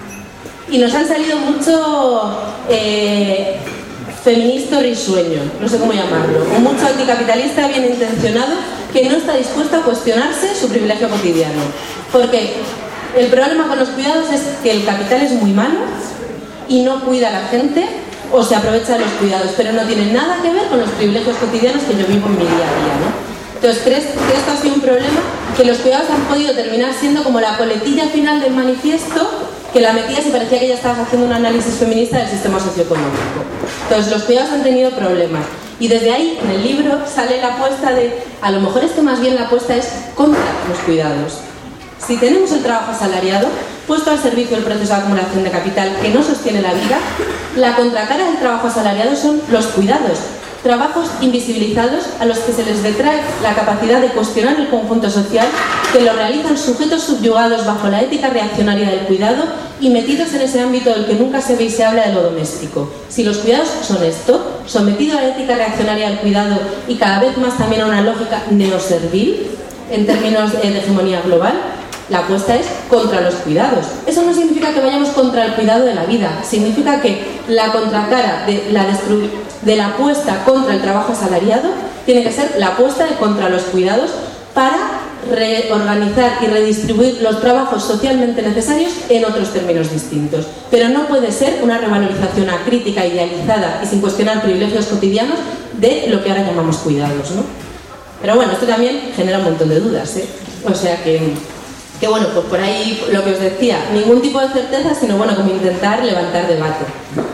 y nos han salido mucho eh, feminista risueño, no sé cómo llamarlo, o mucho anticapitalista bien intencionado que no está dispuesto a cuestionarse su privilegio cotidiano. Porque el problema con los cuidados es que el capital es muy malo y no cuida a la gente o se aprovecha de los cuidados, pero no tiene nada que ver con los privilegios cotidianos que yo vivo en mi día a día, ¿no? Entonces, ¿crees que esto ha sido un problema? Que los cuidados han podido terminar siendo como la coletilla final del manifiesto, que la metías y parecía que ya estabas haciendo un análisis feminista del sistema socioeconómico. Entonces, los cuidados han tenido problemas. Y desde ahí, en el libro, sale la apuesta de, a lo mejor es que más bien la apuesta es contra los cuidados. Si tenemos el trabajo asalariado, puesto al servicio del proceso de acumulación de capital que no sostiene la vida, la contracara del trabajo asalariado son los cuidados. Trabajos invisibilizados a los que se les detrae la capacidad de cuestionar el conjunto social, que lo realizan sujetos subyugados bajo la ética reaccionaria del cuidado y metidos en ese ámbito del que nunca se ve y se habla de lo doméstico. Si los cuidados son esto, sometidos a la ética reaccionaria del cuidado y cada vez más también a una lógica neoservil, en términos de hegemonía global, la apuesta es contra los cuidados. Eso no significa que vayamos contra el cuidado de la vida, significa que la contracara de la, de la apuesta contra el trabajo asalariado tiene que ser la apuesta de contra los cuidados para reorganizar y redistribuir los trabajos socialmente necesarios en otros términos distintos. Pero no puede ser una revalorización acrítica, idealizada y sin cuestionar privilegios cotidianos de lo que ahora llamamos cuidados, ¿no? Pero bueno, esto también genera un montón de dudas, ¿eh? O sea que... que bueno, pues por ahí lo que os decía, ningún tipo de certeza, sino bueno, como intentar levantar debate.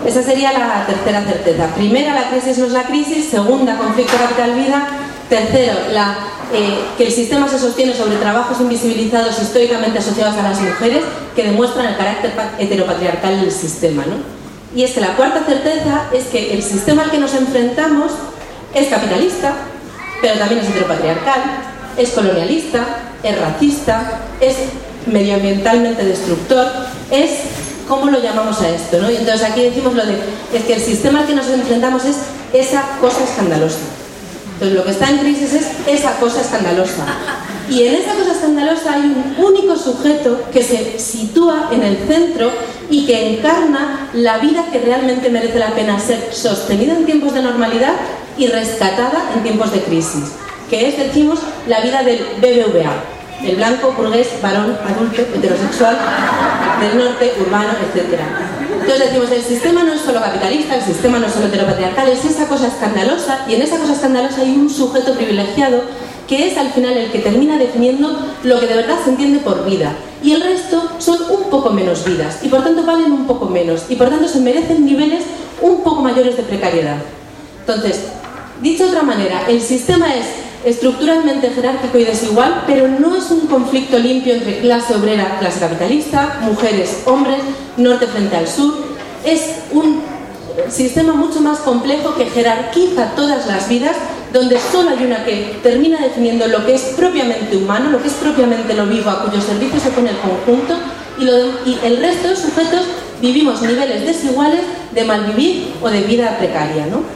Esa sería la tercera certeza. Primera, la crisis no es la crisis. Segunda, conflicto capital-vida. Tercero, la, eh, que el sistema se sostiene sobre trabajos invisibilizados históricamente asociados a las mujeres que demuestran el carácter heteropatriarcal del sistema, ¿no? Y es que la cuarta certeza es que el sistema al que nos enfrentamos es capitalista, pero también es heteropatriarcal, es colonialista, es racista, es medioambientalmente destructor, es... ¿Cómo lo llamamos a esto, ¿no? Y entonces aquí decimos lo de, es que el sistema al que nos enfrentamos es esa cosa escandalosa. Entonces lo que está en crisis es esa cosa escandalosa. Y en esa cosa escandalosa hay un único sujeto que se sitúa en el centro y que encarna la vida que realmente merece la pena ser sostenida en tiempos de normalidad y rescatada en tiempos de crisis, que es, decimos, la vida del B B V A. El blanco, burgués, varón, adulto, heterosexual, del norte, urbano, etcétera. Entonces decimos, el sistema no es solo capitalista, el sistema no es solo heteropatriarcal, es esa cosa escandalosa, y en esa cosa escandalosa hay un sujeto privilegiado que es al final el que termina definiendo lo que de verdad se entiende por vida. Y el resto son un poco menos vidas, y por tanto valen un poco menos, y por tanto se merecen niveles un poco mayores de precariedad. Entonces, dicho de otra manera, el sistema es estructuralmente jerárquico y desigual, pero no es un conflicto limpio entre clase obrera, clase capitalista, mujeres, hombres, norte frente al sur. Es un sistema mucho más complejo que jerarquiza todas las vidas, donde solo hay una que termina definiendo lo que es propiamente humano, lo que es propiamente lo vivo, a cuyo servicio se pone el conjunto, y, lo de, y el resto de sujetos vivimos niveles desiguales de malvivir o de vida precaria, ¿no?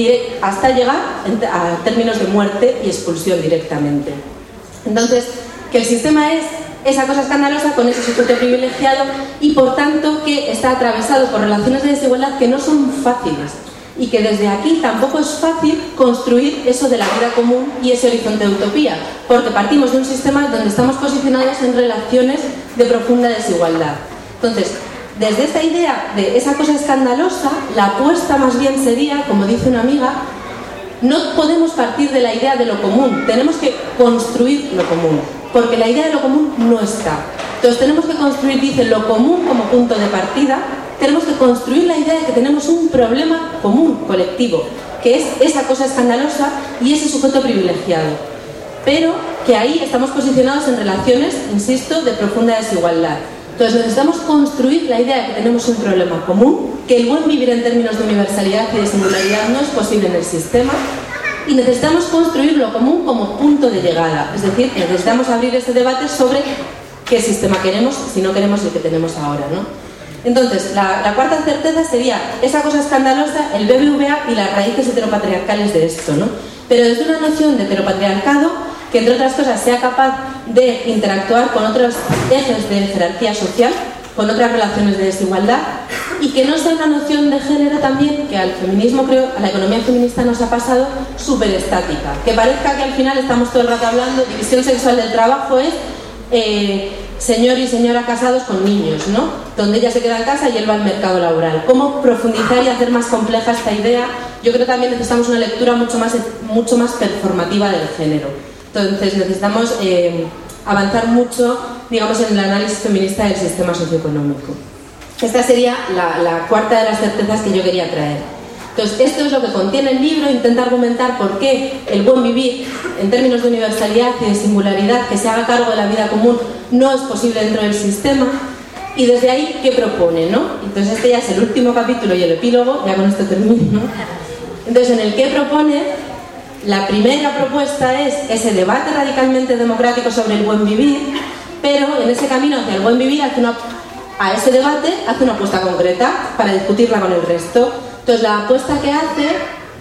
Hasta llegar a términos de muerte y expulsión directamente. Entonces, que el sistema es esa cosa escandalosa con ese sujeto privilegiado y por tanto que está atravesado por relaciones de desigualdad que no son fáciles y que desde aquí tampoco es fácil construir eso de la vida común y ese horizonte de utopía, porque partimos de un sistema donde estamos posicionados en relaciones de profunda desigualdad. Entonces, desde esta idea de esa cosa escandalosa, la apuesta más bien sería, como dice una amiga, no podemos partir de la idea de lo común, tenemos que construir lo común, porque la idea de lo común no está. Entonces tenemos que construir, dice, lo común como punto de partida, tenemos que construir la idea de que tenemos un problema común, colectivo, que es esa cosa escandalosa y ese sujeto privilegiado, pero que ahí estamos posicionados en relaciones, insisto, de profunda desigualdad. Entonces necesitamos construir la idea de que tenemos un problema común, que el buen vivir en términos de universalidad y de singularidad no es posible en el sistema, y necesitamos construir lo común como punto de llegada. Es decir, necesitamos abrir ese debate sobre qué sistema queremos si no queremos el que tenemos ahora, ¿no? Entonces, la, la cuarta certeza sería esa cosa escandalosa, el B B V A y las raíces heteropatriarcales de esto, ¿no? Pero desde una noción de heteropatriarcado que, entre otras cosas, sea capaz de interactuar con otros ejes de jerarquía social, con otras relaciones de desigualdad, y que no sea una noción de género también, que al feminismo, creo, a la economía feminista nos ha pasado súper estática. Que parezca que al final estamos todo el rato hablando, división sexual del trabajo es eh, señor y señora casados con niños, ¿no? Donde ella se queda en casa y él va al mercado laboral. ¿Cómo profundizar y hacer más compleja esta idea? Yo creo que también necesitamos una lectura mucho más, mucho más performativa del género. Entonces necesitamos eh, avanzar mucho, digamos, en el análisis feminista del sistema socioeconómico. Esta sería la, la cuarta de las certezas que yo quería traer. Entonces, esto es lo que contiene el libro, intenta argumentar por qué el buen vivir, en términos de universalidad y de singularidad, que se haga cargo de la vida común, no es posible dentro del sistema, y desde ahí, ¿qué propone, no? Entonces, este ya es el último capítulo y el epílogo, ya con esto termino. Entonces, en el que propone... La primera propuesta es ese debate radicalmente democrático sobre el buen vivir, pero en ese camino hacia el buen vivir, hace una, a ese debate hace una apuesta concreta para discutirla con el resto. Entonces la apuesta que hace,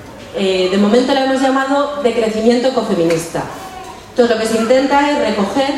eh, de momento la hemos llamado decrecimiento ecofeminista. Entonces lo que se intenta es recoger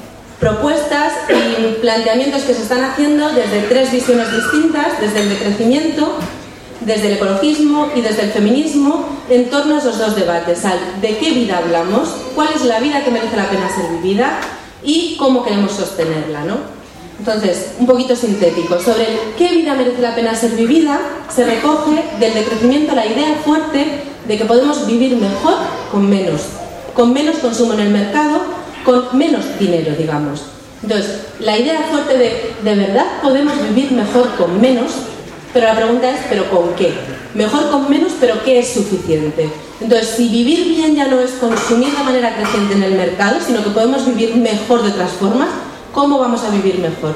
propuestas y planteamientos que se están haciendo desde tres visiones distintas, desde el decrecimiento, desde el ecologismo y desde el feminismo, en torno a esos dos debates, al de qué vida hablamos, cuál es la vida que merece la pena ser vivida y cómo queremos sostenerla, ¿no? Entonces, un poquito sintético, sobre el qué vida merece la pena ser vivida, se recoge del decrecimiento la idea fuerte de que podemos vivir mejor con menos, con menos consumo en el mercado, con menos dinero, digamos. Entonces, la idea fuerte de de verdad podemos vivir mejor con menos pero la pregunta es, ¿pero con qué? Mejor con menos, pero ¿qué es suficiente? Entonces, si vivir bien ya no es consumir de manera creciente en el mercado, sino que podemos vivir mejor de otras formas, ¿cómo vamos a vivir mejor?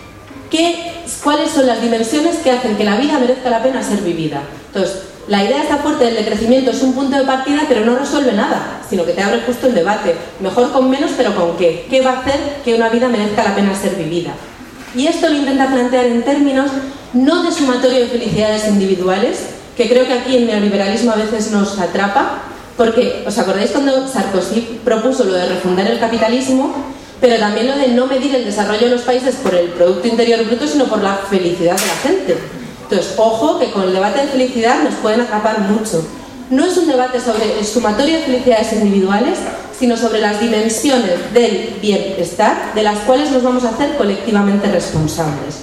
¿Qué, ¿Cuáles son las dimensiones que hacen que la vida merezca la pena ser vivida? Entonces, la idea esta fuerte del decrecimiento es un punto de partida, pero no resuelve nada, sino que te abre justo el debate. Mejor con menos, pero ¿con qué? ¿Qué va a hacer que una vida merezca la pena ser vivida? Y esto lo intenta plantear en términos no de sumatorio de felicidades individuales, que creo que aquí el neoliberalismo a veces nos atrapa, porque, ¿os acordáis cuando Sarkozy propuso lo de refundar el capitalismo, pero también lo de no medir el desarrollo de los países por el Producto Interior Bruto, sino por la felicidad de la gente? Entonces, ojo, que con el debate de felicidad nos pueden atrapar mucho. No es un debate sobre el sumatorio de felicidades individuales, sino sobre las dimensiones del bienestar de las cuales nos vamos a hacer colectivamente responsables.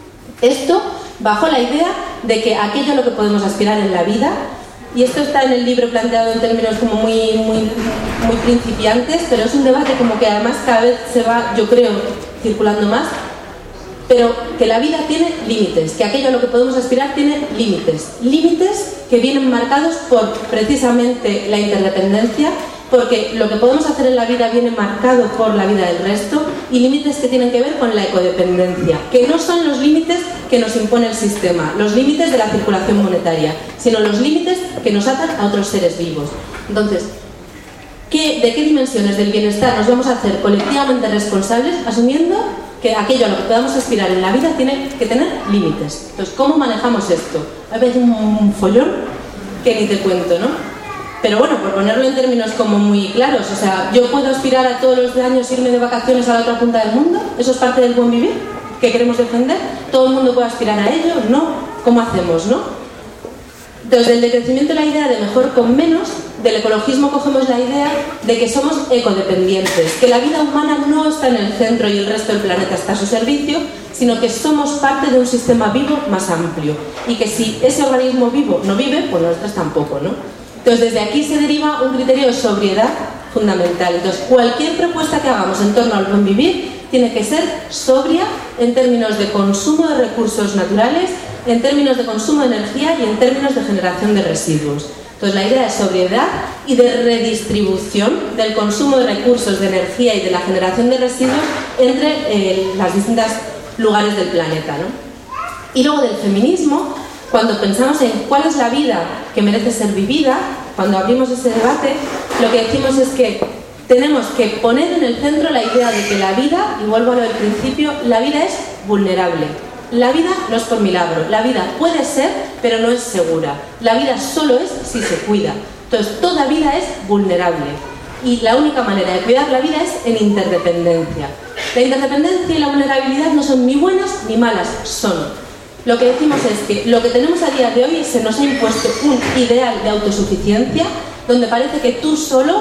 Esto bajo la idea de que aquello a lo que podemos aspirar en la vida, y esto está en el libro planteado en términos como muy, muy, muy principiantes, pero es un debate como que además cada vez se va, yo creo, circulando más, pero que la vida tiene límites, que aquello a lo que podemos aspirar tiene límites. Límites que vienen marcados por precisamente la interdependencia, porque lo que podemos hacer en la vida viene marcado por la vida del resto, y límites que tienen que ver con la ecodependencia, que no son los límites que nos impone el sistema, los límites de la circulación monetaria, sino los límites que nos atan a otros seres vivos. Entonces, ¿qué, ¿de qué dimensiones del bienestar nos vamos a hacer colectivamente responsables, asumiendo que aquello a lo que podamos aspirar en la vida tiene que tener límites? Entonces, ¿cómo manejamos esto? A veces un follón que ni te cuento, ¿no? Pero bueno, por ponerlo en términos como muy claros, o sea, ¿yo puedo aspirar a todos los años irme de vacaciones a la otra punta del mundo? ¿Eso es parte del buen vivir que queremos defender? ¿Todo el mundo puede aspirar a ello? No. ¿Cómo hacemos, no? Entonces, del decrecimiento la idea de mejor con menos, del ecologismo cogemos la idea de que somos ecodependientes, que la vida humana no está en el centro y el resto del planeta está a su servicio, sino que somos parte de un sistema vivo más amplio, y que si ese organismo vivo no vive, pues nosotros tampoco, ¿no? Entonces, desde aquí se deriva un criterio de sobriedad fundamental. Entonces, cualquier propuesta que hagamos en torno al buen vivir tiene que ser sobria en términos de consumo de recursos naturales, en términos de consumo de energía y en términos de generación de residuos. Entonces, la idea de sobriedad y de redistribución del consumo de recursos, de energía y de la generación de residuos entre eh, las distintas lugares del planeta, ¿no? Y luego del feminismo, cuando pensamos en cuál es la vida que merece ser vivida, cuando abrimos ese debate, lo que decimos es que tenemos que poner en el centro la idea de que la vida, y vuelvo a lo del principio, la vida es vulnerable. La vida no es por milagro, la vida puede ser, pero no es segura. La vida solo es si se cuida. Entonces, toda vida es vulnerable. Y la única manera de cuidar la vida es en interdependencia. La interdependencia y la vulnerabilidad no son ni buenas ni malas, son. Lo que decimos es que lo que tenemos a día de hoy se nos ha impuesto un ideal de autosuficiencia donde parece que tú solo,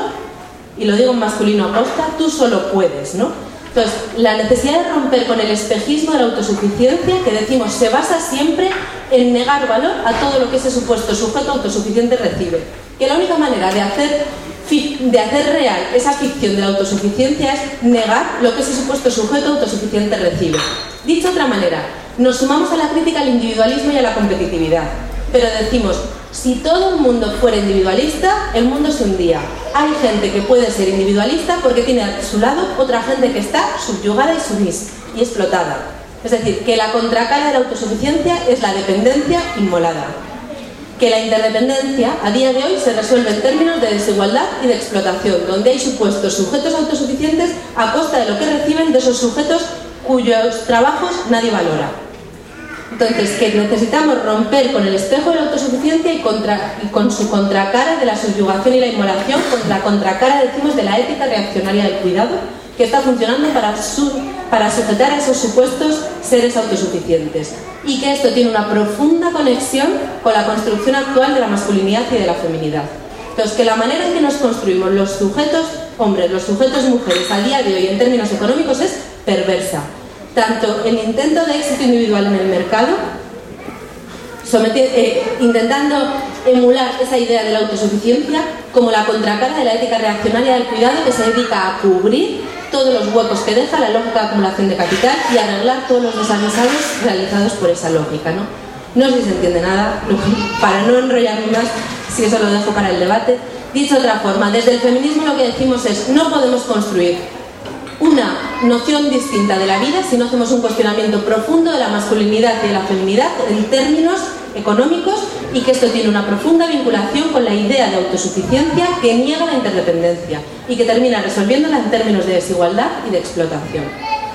y lo digo en masculino aposta, tú solo puedes, ¿no? Entonces, la necesidad de romper con el espejismo de la autosuficiencia, que decimos se basa siempre en negar valor a todo lo que ese supuesto sujeto autosuficiente recibe. Que la única manera de hacer, de hacer real esa ficción de la autosuficiencia es negar lo que ese supuesto sujeto autosuficiente recibe. Dicho de otra manera, nos sumamos a la crítica al individualismo y a la competitividad, pero decimos, si todo el mundo fuera individualista, el mundo se hundía. Hay gente que puede ser individualista porque tiene a su lado otra gente que está subyugada y sumisa y explotada. Es decir, que la contracara de la autosuficiencia es la dependencia inmolada. Que la interdependencia a día de hoy se resuelve en términos de desigualdad y de explotación, donde hay supuestos sujetos autosuficientes a costa de lo que reciben de esos sujetos cuyos trabajos nadie valora. Entonces, que necesitamos romper con el espejo de la autosuficiencia y, contra, y con su contracara de la subyugación y la inmolación, con la contracara, decimos, de la ética reaccionaria del cuidado, que está funcionando para, su, para sujetar a esos supuestos seres autosuficientes. Y que esto tiene una profunda conexión con la construcción actual de la masculinidad y de la feminidad. Entonces, que la manera en que nos construimos los sujetos hombres, los sujetos mujeres, al día de hoy en términos económicos es perversa. Tanto el intento de éxito individual en el mercado, eh, intentando emular esa idea de la autosuficiencia, como la contracara de la ética reaccionaria del cuidado, que se dedica a cubrir todos los huecos que deja la lógica de acumulación de capital y arreglar todos los desaguisados realizados por esa lógica, ¿no? No sé si se entiende nada, para no enrollarme más, si eso lo dejo para el debate. Dicho de otra forma, desde el feminismo lo que decimos es: no podemos construir una noción distinta de la vida si no hacemos un cuestionamiento profundo de la masculinidad y de la feminidad en términos económicos, y que esto tiene una profunda vinculación con la idea de autosuficiencia que niega la interdependencia y que termina resolviéndola en términos de desigualdad y de explotación.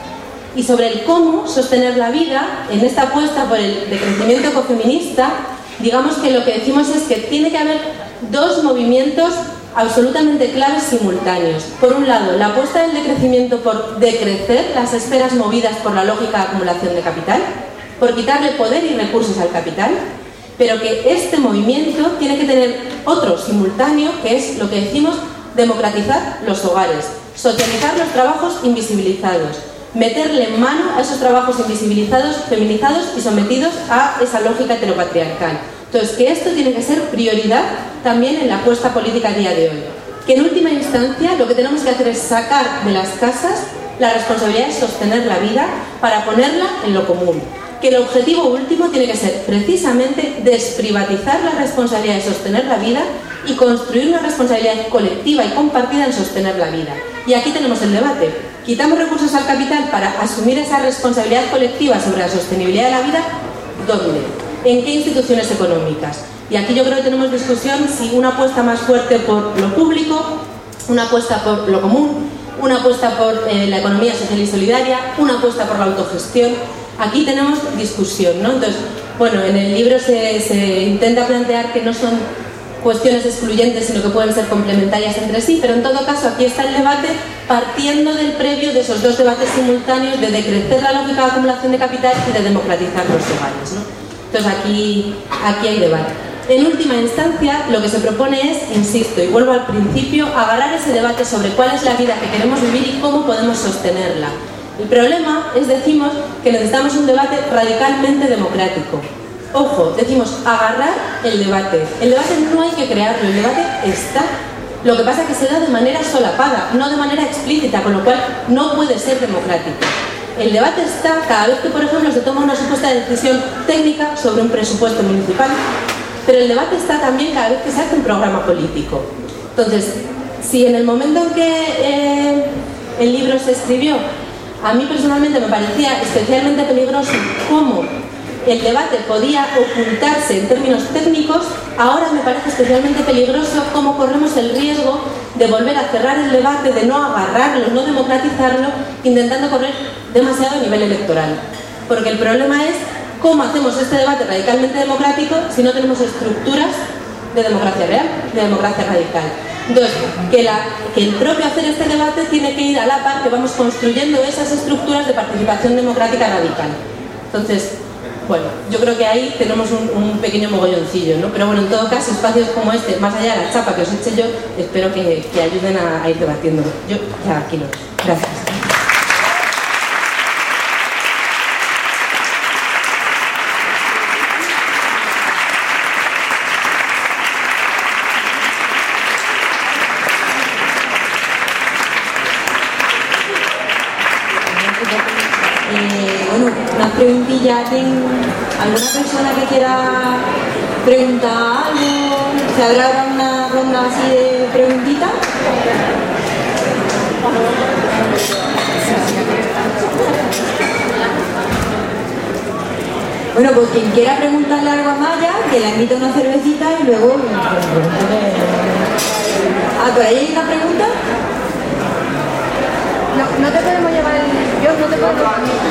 Y sobre el cómo sostener la vida, en esta apuesta por el decrecimiento ecofeminista, digamos que lo que decimos es que tiene que haber dos movimientos absolutamente claves simultáneos. Por un lado, la apuesta del decrecimiento por decrecer las esferas movidas por la lógica de acumulación de capital, por quitarle poder y recursos al capital, pero que este movimiento tiene que tener otro simultáneo, que es lo que decimos: democratizar los hogares, socializar los trabajos invisibilizados, meterle mano a esos trabajos invisibilizados, feminizados y sometidos a esa lógica heteropatriarcal. Entonces, que esto tiene que ser prioridad también en la apuesta política a día de hoy. Que en última instancia lo que tenemos que hacer es sacar de las casas la responsabilidad de sostener la vida para ponerla en lo común. Que el objetivo último tiene que ser precisamente desprivatizar la responsabilidad de sostener la vida y construir una responsabilidad colectiva y compartida en sostener la vida. Y aquí tenemos el debate. ¿Quitamos recursos al capital para asumir esa responsabilidad colectiva sobre la sostenibilidad de la vida? ¿Dónde? ¿En qué instituciones económicas? Y aquí yo creo que tenemos discusión si una apuesta más fuerte por lo público, una apuesta por lo común, una apuesta por eh, la economía social y solidaria, una apuesta por la autogestión. Aquí tenemos discusión, ¿no? Entonces, bueno, en el libro se, se intenta plantear que no son cuestiones excluyentes, sino que pueden ser complementarias entre sí, pero en todo caso aquí está el debate partiendo del previo de esos dos debates simultáneos de decrecer la lógica de acumulación de capital y de democratizar los hogares, ¿no? Entonces aquí, aquí hay debate. En última instancia, lo que se propone es, insisto, y vuelvo al principio, agarrar ese debate sobre cuál es la vida que queremos vivir y cómo podemos sostenerla. El problema es, decimos, que necesitamos un debate radicalmente democrático. Ojo, decimos agarrar el debate. El debate no hay que crearlo, el debate está. Lo que pasa es que se da de manera solapada, no de manera explícita, con lo cual no puede ser democrático. El debate está cada vez que, por ejemplo, se toma una supuesta decisión técnica sobre un presupuesto municipal, pero el debate está también cada vez que se hace un programa político. Entonces, si en el momento en que eh, el libro se escribió, a mí personalmente me parecía especialmente peligroso cómo el debate podía ocultarse en términos técnicos, ahora me parece especialmente peligroso cómo corremos el riesgo de volver a cerrar el debate, de no agarrarlo, no democratizarlo, intentando correr demasiado a nivel electoral. Porque el problema es cómo hacemos este debate radicalmente democrático si no tenemos estructuras de democracia real, de democracia radical. Entonces, que, la, que el propio hacer este debate tiene que ir a la par que vamos construyendo esas estructuras de participación democrática radical. Entonces, bueno, yo creo que ahí tenemos un, un pequeño mogolloncillo, ¿no? Pero bueno, en todo caso, espacios como este, más allá de la chapa que os eche yo, espero que, que ayuden a, a ir debatiendo. Yo ya aquí lo dejo. Gracias. Preguntilla, ¿alguna persona que quiera preguntar algo? ¿Se habrá ahora una ronda así de preguntitas? Bueno, pues quien quiera preguntarle algo a Maya, que la invite a una cervecita y luego... Ah, ¿por ahí hay una pregunta? No, no te podemos llevar el... Yo no te puedo llevar Bueno,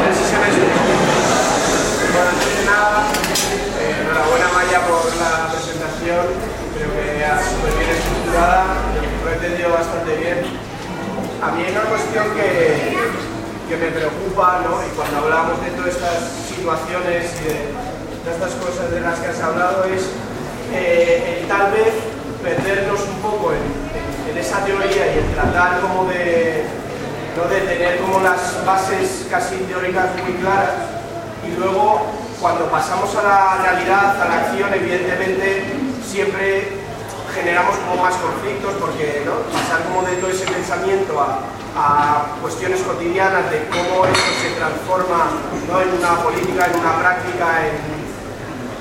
antes de nada, eh, enhorabuena Maya por la presentación, creo que es súper bien estructurada, lo he entendido bastante bien. A mí hay una cuestión que, que me preocupa, ¿no? Y cuando hablamos de todas estas situaciones y de, de estas cosas de las que has hablado es eh, el tal vez perdernos un poco en, en, en esa teoría y en tratar como de, ¿no? de tener como las bases casi teóricas muy claras. Y luego, cuando pasamos a la realidad, a la acción, evidentemente siempre generamos como más conflictos porque, ¿no? Pasar como de todo ese pensamiento a, a cuestiones cotidianas de cómo esto se transforma, ¿no? en una política, en una práctica, en,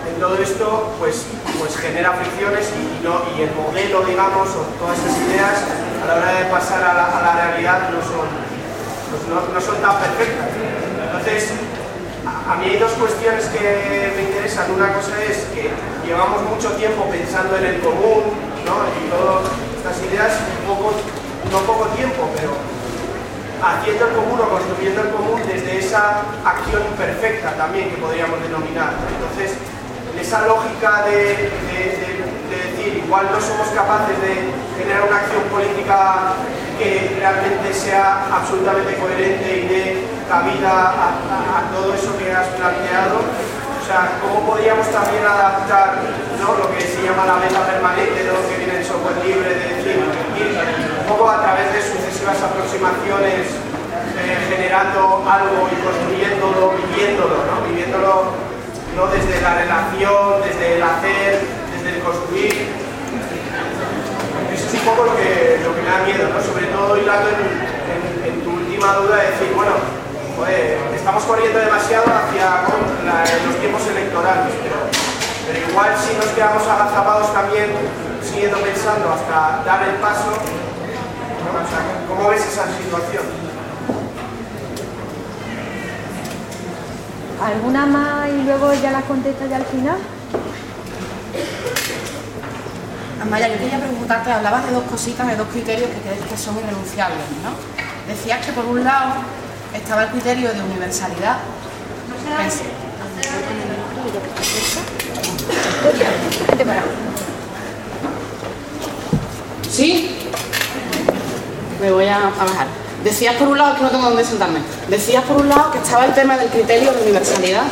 en todo esto pues, pues genera fricciones y, no, y el modelo, digamos, o todas esas ideas a la hora de pasar a la, a la realidad no son, pues no, no son tan perfectas. Entonces, a, a mí hay dos cuestiones que me interesan. Una cosa es que llevamos mucho tiempo pensando en el común, ¿no? Y todas estas ideas, poco, no poco tiempo, pero haciendo el común o construyendo el común desde esa acción imperfecta también que podríamos denominar. Entonces, esa lógica de, de, de, de decir, igual no somos capaces de generar una acción política que realmente sea absolutamente coherente y dé cabida a, a, a todo eso que has planteado. O sea, ¿cómo podríamos también adaptar, ¿no?, lo que se llama la meta permanente, ¿no?, que viene en software libre, de decir, ir un poco a través de sucesivas aproximaciones, eh, generando algo y construyéndolo, viviéndolo, ¿no? Viviéndolo, ¿no?, desde la relación, desde el hacer, desde el construir. Eso es un poco lo que, lo que me da miedo, ¿no? Sobre todo hilando en, en, en tu última duda de decir, bueno, joder, estamos corriendo demasiado hacia la, los tiempos electorales, pero, pero igual si nos quedamos agazapados también siguiendo pensando hasta dar el paso, ¿no? O sea, ¿cómo ves esa situación? ¿Alguna más y luego ya las contestas ya al final? Amaya, yo quería preguntarte, hablabas de dos cositas, de dos criterios que crees que son irrenunciables, ¿no? Decías que por un lado estaba el criterio de universalidad. Pens- ¿Sí? Me voy a, a bajar. Decías por un lado, es que no tengo dónde sentarme. Decías por un lado que estaba el tema del criterio de universalidad.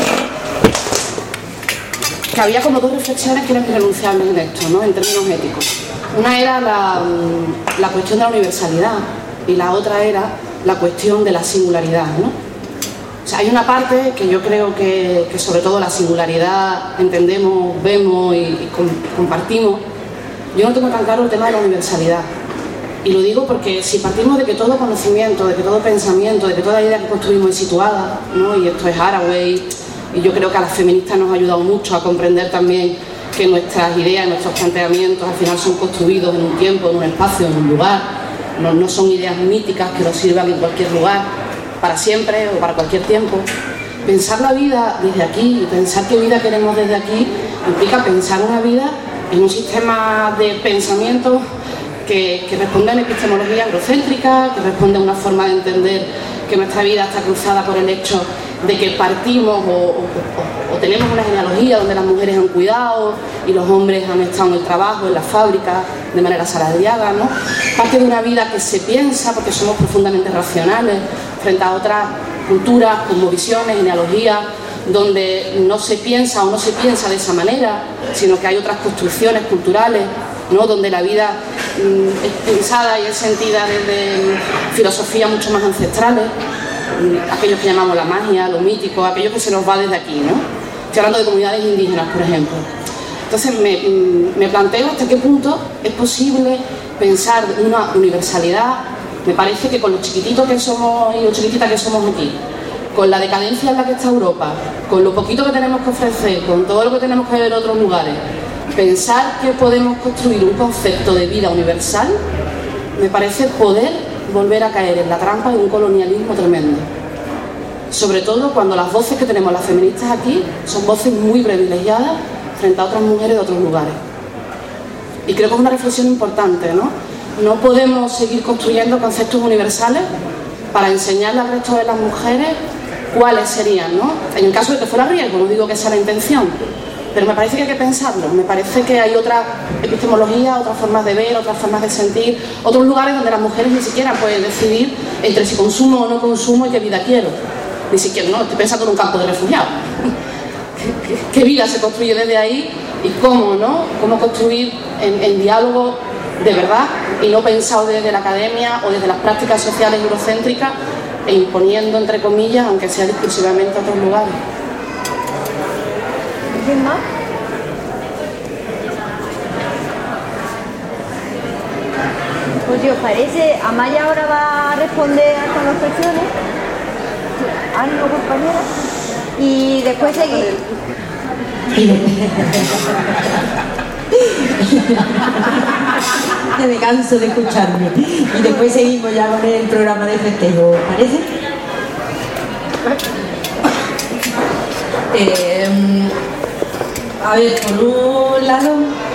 Que había como dos reflexiones que eran irrenunciables en esto, ¿no?, en términos éticos. Una era la, la cuestión de la universalidad y la otra era la cuestión de la singularidad, ¿no? O sea, hay una parte que yo creo que, que sobre todo la singularidad entendemos, vemos y, y com- compartimos. Yo no tengo tan claro el tema de la universalidad. Y lo digo porque si partimos de que todo conocimiento, de que todo pensamiento, de que toda idea que construimos es situada, ¿no?, y esto es Haraway, y yo creo que a las feministas nos ha ayudado mucho a comprender también que nuestras ideas, nuestros planteamientos al final son construidos en un tiempo, en un espacio, en un lugar. No, no son ideas míticas que nos sirvan en cualquier lugar, para siempre o para cualquier tiempo. Pensar la vida desde aquí y pensar qué vida queremos desde aquí implica pensar una vida en un sistema de pensamiento que, que responde a una epistemología eurocéntrica, que responde a una forma de entender que nuestra vida está cruzada por el hecho de que partimos o, o, o, o tenemos una genealogía donde las mujeres han cuidado y los hombres han estado en el trabajo, en las fábricas, de manera asalariada, ¿no? Parte de una vida que se piensa, porque somos profundamente racionales, frente a otras culturas, como visiones, genealogías, donde no se piensa o no se piensa de esa manera, sino que hay otras construcciones culturales, ¿no?, donde la vida mmm, es pensada y es sentida desde filosofías mucho más ancestrales, aquellos que llamamos la magia, lo mítico, aquello que se nos va desde aquí, ¿no? Estoy hablando de comunidades indígenas, por ejemplo. Entonces me, me planteo hasta qué punto es posible pensar una universalidad. Me parece que con lo chiquititos que somos y lo chiquitita que somos aquí, con la decadencia en la que está Europa, con lo poquito que tenemos que ofrecer, con todo lo que tenemos que ver en otros lugares, pensar que podemos construir un concepto de vida universal, me parece poder volver a caer en la trampa de un colonialismo tremendo. Sobre todo cuando las voces que tenemos las feministas aquí son voces muy privilegiadas frente a otras mujeres de otros lugares. Y creo que es una reflexión importante, ¿no? No podemos seguir construyendo conceptos universales para enseñarle al resto de las mujeres cuáles serían, ¿no? En el caso de que fuera riesgo, no digo que sea la intención, pero me parece que hay que pensarlo. Me parece que hay otra epistemología, otras formas de ver, otras formas de sentir, otros lugares donde las mujeres ni siquiera pueden decidir entre si consumo o no consumo y qué vida quiero. Ni siquiera, no, estoy pensando en un campo de refugiados. ¿Qué, qué, qué vida se construye desde ahí y cómo, ¿no? Cómo construir en, en diálogo de verdad y no pensado desde la academia o desde las prácticas sociales eurocéntricas e imponiendo, entre comillas, aunque sea discursivamente, a otros lugares. ¿Quién más? Pues si os parece, Amaya ahora va a responder a estas dos cuestiones. Ánimo, compañera. Y después seguir. Y después... Ya me canso de escucharme. Y después seguimos ya con el programa de festejo, ¿os parece? Eh, a ver, por un lado,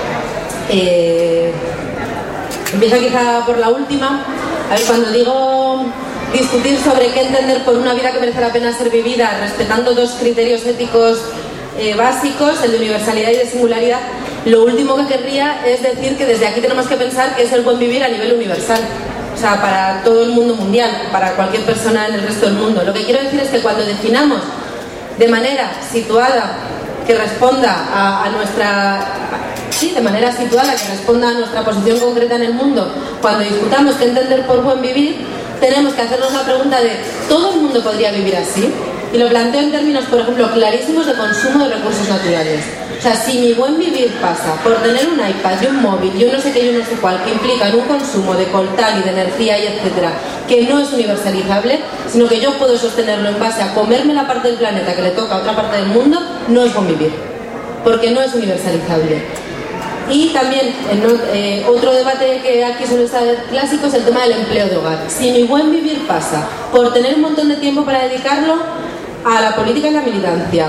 eh, empiezo quizá por la última. A ver, cuando digo discutir sobre qué entender por una vida que merece la pena ser vivida, respetando dos criterios éticos eh, básicos, el de universalidad y de singularidad, lo último que querría es decir que desde aquí tenemos que pensar que es el buen vivir a nivel universal. O sea, para todo el mundo mundial, para cualquier persona en el resto del mundo. Lo que quiero decir es que cuando definamos de manera situada que responda a, a nuestra... Sí, de manera situada que responda a nuestra posición concreta en el mundo, cuando discutamos qué entender por buen vivir, tenemos que hacernos la pregunta de ¿todo el mundo podría vivir así? Y lo planteo en términos, por ejemplo, clarísimos de consumo de recursos naturales. O sea, si mi buen vivir pasa por tener un iPad y un móvil y un no sé qué y un no sé cuál, que implican un consumo de coltal y de energía y etcétera, que no es universalizable, sino que yo puedo sostenerlo en base a comerme la parte del planeta que le toca a otra parte del mundo, no es buen vivir, porque no es universalizable. Y también en, eh, otro debate que aquí suele estar clásico es el tema del empleo de hogar. Si mi buen vivir pasa por tener un montón de tiempo para dedicarlo a la política y la militancia,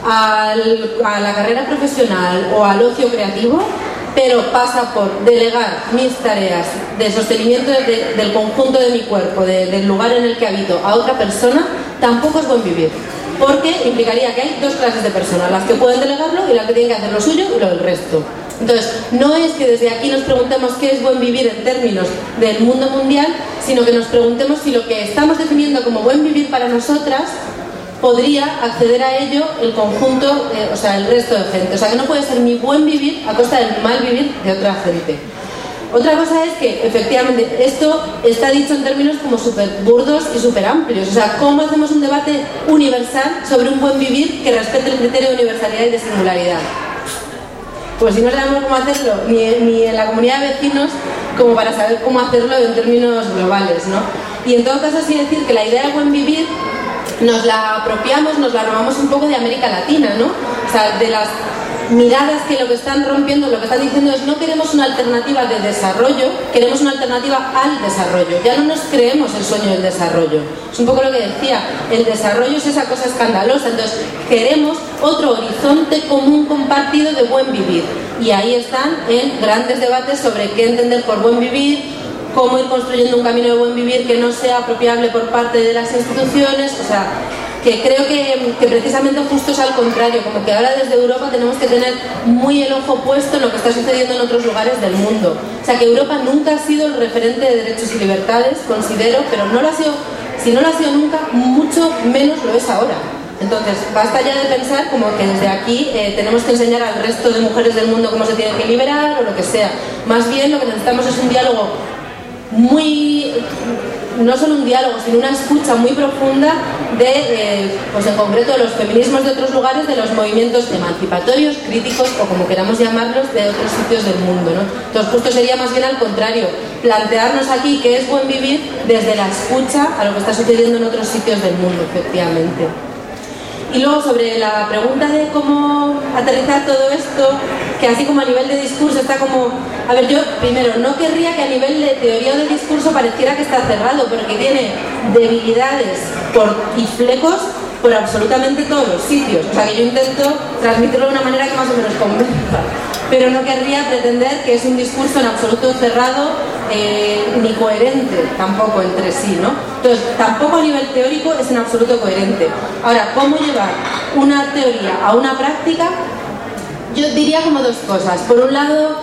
al, a la carrera profesional o al ocio creativo, pero pasa por delegar mis tareas de sostenimiento de, de, del conjunto de mi cuerpo, de, del lugar en el que habito, a otra persona, tampoco es buen vivir. Porque implicaría que hay dos clases de personas, las que pueden delegarlo y las que tienen que hacer lo suyo y lo del resto. Entonces, no es que desde aquí nos preguntemos qué es buen vivir en términos del mundo mundial, sino que nos preguntemos si lo que estamos definiendo como buen vivir para nosotras podría acceder a ello el conjunto, eh, o sea, el resto de gente. O sea, que no puede ser mi buen vivir a costa del mal vivir de otra gente. Otra cosa es que, efectivamente, esto está dicho en términos como súper burdos y súper amplios. O sea, ¿cómo hacemos un debate universal sobre un buen vivir que respete el criterio de universalidad y de singularidad? Pues si no sabemos cómo hacerlo, ni, ni en la comunidad de vecinos, como para saber cómo hacerlo en términos globales, ¿no? Y en todo caso, sí decir que la idea de buen vivir nos la apropiamos, nos la robamos un poco de América Latina, ¿no? O sea, de las miradas que lo que están rompiendo, lo que están diciendo es no queremos una alternativa de desarrollo, queremos una alternativa al desarrollo. Ya no nos creemos el sueño del desarrollo. Es un poco lo que decía, el desarrollo es esa cosa escandalosa, entonces queremos otro horizonte común compartido de buen vivir. Y ahí están en grandes debates sobre qué entender por buen vivir, cómo ir construyendo un camino de buen vivir que no sea apropiable por parte de las instituciones, o sea, que creo que, que precisamente justo es al contrario, como que ahora desde Europa tenemos que tener muy el ojo puesto en lo que está sucediendo en otros lugares del mundo. O sea, que Europa nunca ha sido el referente de derechos y libertades, considero, pero no lo ha sido, si no lo ha sido nunca, mucho menos lo es ahora. Entonces, basta ya de pensar como que desde aquí eh, tenemos que enseñar al resto de mujeres del mundo cómo se tienen que liberar o lo que sea. Más bien lo que necesitamos es un diálogo muy, no solo un diálogo, sino una escucha muy profunda de, eh, pues en concreto, de los feminismos de otros lugares, de los movimientos emancipatorios, críticos o como queramos llamarlos, de otros sitios del mundo, ¿no? Entonces justo sería más bien al contrario, plantearnos aquí qué es buen vivir desde la escucha a lo que está sucediendo en otros sitios del mundo, efectivamente. Y luego sobre la pregunta de cómo aterrizar todo esto, que así como a nivel de discurso está como... A ver, yo primero no querría que a nivel de teoría o de discurso pareciera que está cerrado, porque tiene debilidades por, y flecos por absolutamente todos los sitios. O sea que yo intento transmitirlo de una manera que más o menos convenza. Pero no querría pretender que es un discurso en absoluto cerrado eh, ni coherente tampoco entre sí, ¿no? Entonces, tampoco a nivel teórico es en absoluto coherente. Ahora, ¿cómo llevar una teoría a una práctica? Yo diría como dos cosas. Por un lado,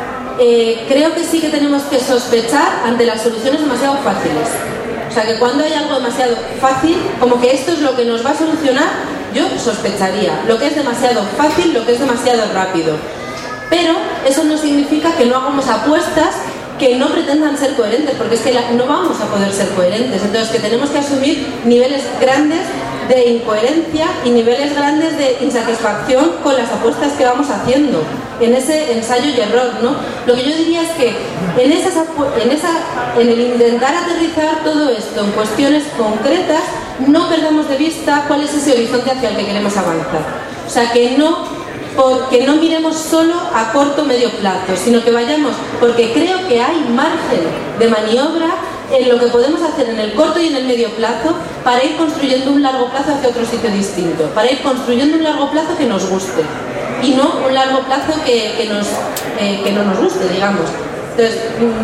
eh, creo que sí que tenemos que sospechar ante las soluciones demasiado fáciles. O sea, que cuando hay algo demasiado fácil, como que esto es lo que nos va a solucionar, yo sospecharía. Lo que es demasiado fácil, lo que es demasiado rápido. Pero eso no significa que no hagamos apuestas que no pretendan ser coherentes, porque es que la, no vamos a poder ser coherentes. Entonces, que tenemos que asumir niveles grandes de incoherencia y niveles grandes de insatisfacción con las apuestas que vamos haciendo en ese ensayo y error, ¿no? Lo que yo diría es que en, esas, en, esa, en el intentar aterrizar todo esto en cuestiones concretas, no perdamos de vista cuál es ese horizonte hacia el que queremos avanzar. O sea, que no porque no miremos solo a corto o medio plazo, sino que vayamos, porque creo que hay margen de maniobra en lo que podemos hacer en el corto y en el medio plazo para ir construyendo un largo plazo hacia otro sitio distinto, para ir construyendo un largo plazo que nos guste y no un largo plazo que, que, nos, eh, que no nos guste, digamos. Entonces,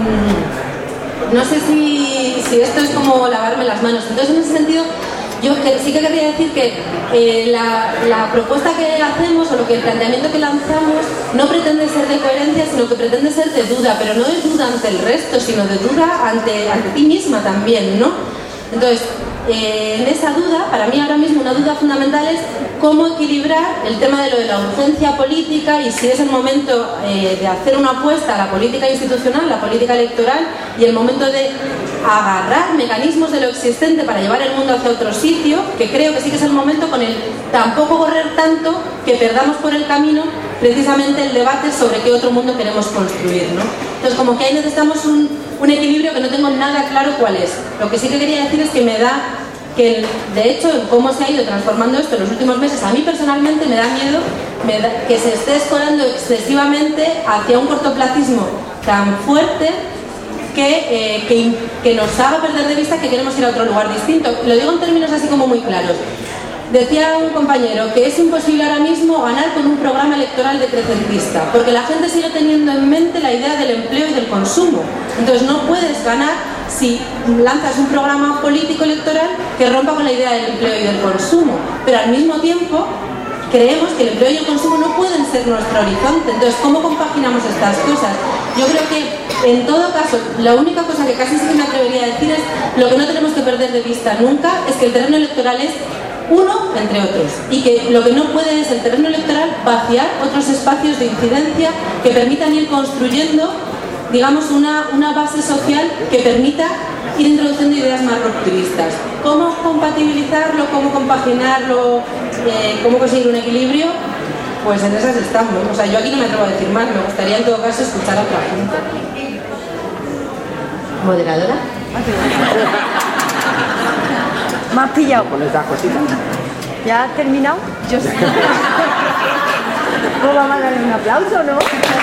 mmm, no sé si, si esto es como lavarme las manos. Entonces, en ese sentido, yo que, sí que querría decir que eh, la, la propuesta que hacemos o lo que el planteamiento que lanzamos no pretende ser de coherencia, sino que pretende ser de duda, pero no de duda ante el resto, sino de duda ante, ante ti misma también, ¿no? Entonces, eh, en esa duda, para mí ahora mismo una duda fundamental es cómo equilibrar el tema de lo de la urgencia política y si es el momento eh, de hacer una apuesta a la política institucional, la política electoral, y el momento de agarrar mecanismos de lo existente para llevar el mundo hacia otro sitio, que creo que sí que es el momento, con el tampoco correr tanto que perdamos por el camino precisamente el debate sobre qué otro mundo queremos construir, ¿no? Entonces, como que ahí necesitamos un, un equilibrio que no tengo nada claro cuál es. Lo que sí que quería decir es que me da que, de hecho, en cómo se ha ido transformando esto en los últimos meses, a mí personalmente me da miedo me da, que se esté escorando excesivamente hacia un cortoplacismo tan fuerte que, eh, que, que nos haga perder de vista que queremos ir a otro lugar distinto. Lo digo en términos así como muy claros. Decía un compañero que es imposible ahora mismo ganar con un programa electoral decrecentista, porque la gente sigue teniendo en mente la idea del empleo y del consumo. Entonces no puedes ganar si lanzas un programa político electoral que rompa con la idea del empleo y del consumo, pero al mismo tiempo creemos que el empleo y el consumo no pueden ser nuestro horizonte. Entonces, ¿cómo compaginamos estas cosas? Yo creo que, en todo caso, la única cosa que casi sí que me atrevería a decir es lo que no tenemos que perder de vista nunca es que el terreno electoral es uno entre otros, y que lo que no puede es el terreno electoral vaciar otros espacios de incidencia que permitan ir construyendo, digamos, una, una base social que permita ir introduciendo ideas más rupturistas. ¿Cómo compatibilizarlo? ¿Cómo compaginarlo? Eh, ¿Cómo conseguir un equilibrio? Pues en esas estamos. O sea, yo aquí no me atrevo a decir más, me gustaría en todo caso escuchar a otra gente. ¿Moderadora? ¿Me has pillado? Con estas cositas. ¿Ya has terminado? Yo sí. Pues vamos a darle un aplauso, ¿no?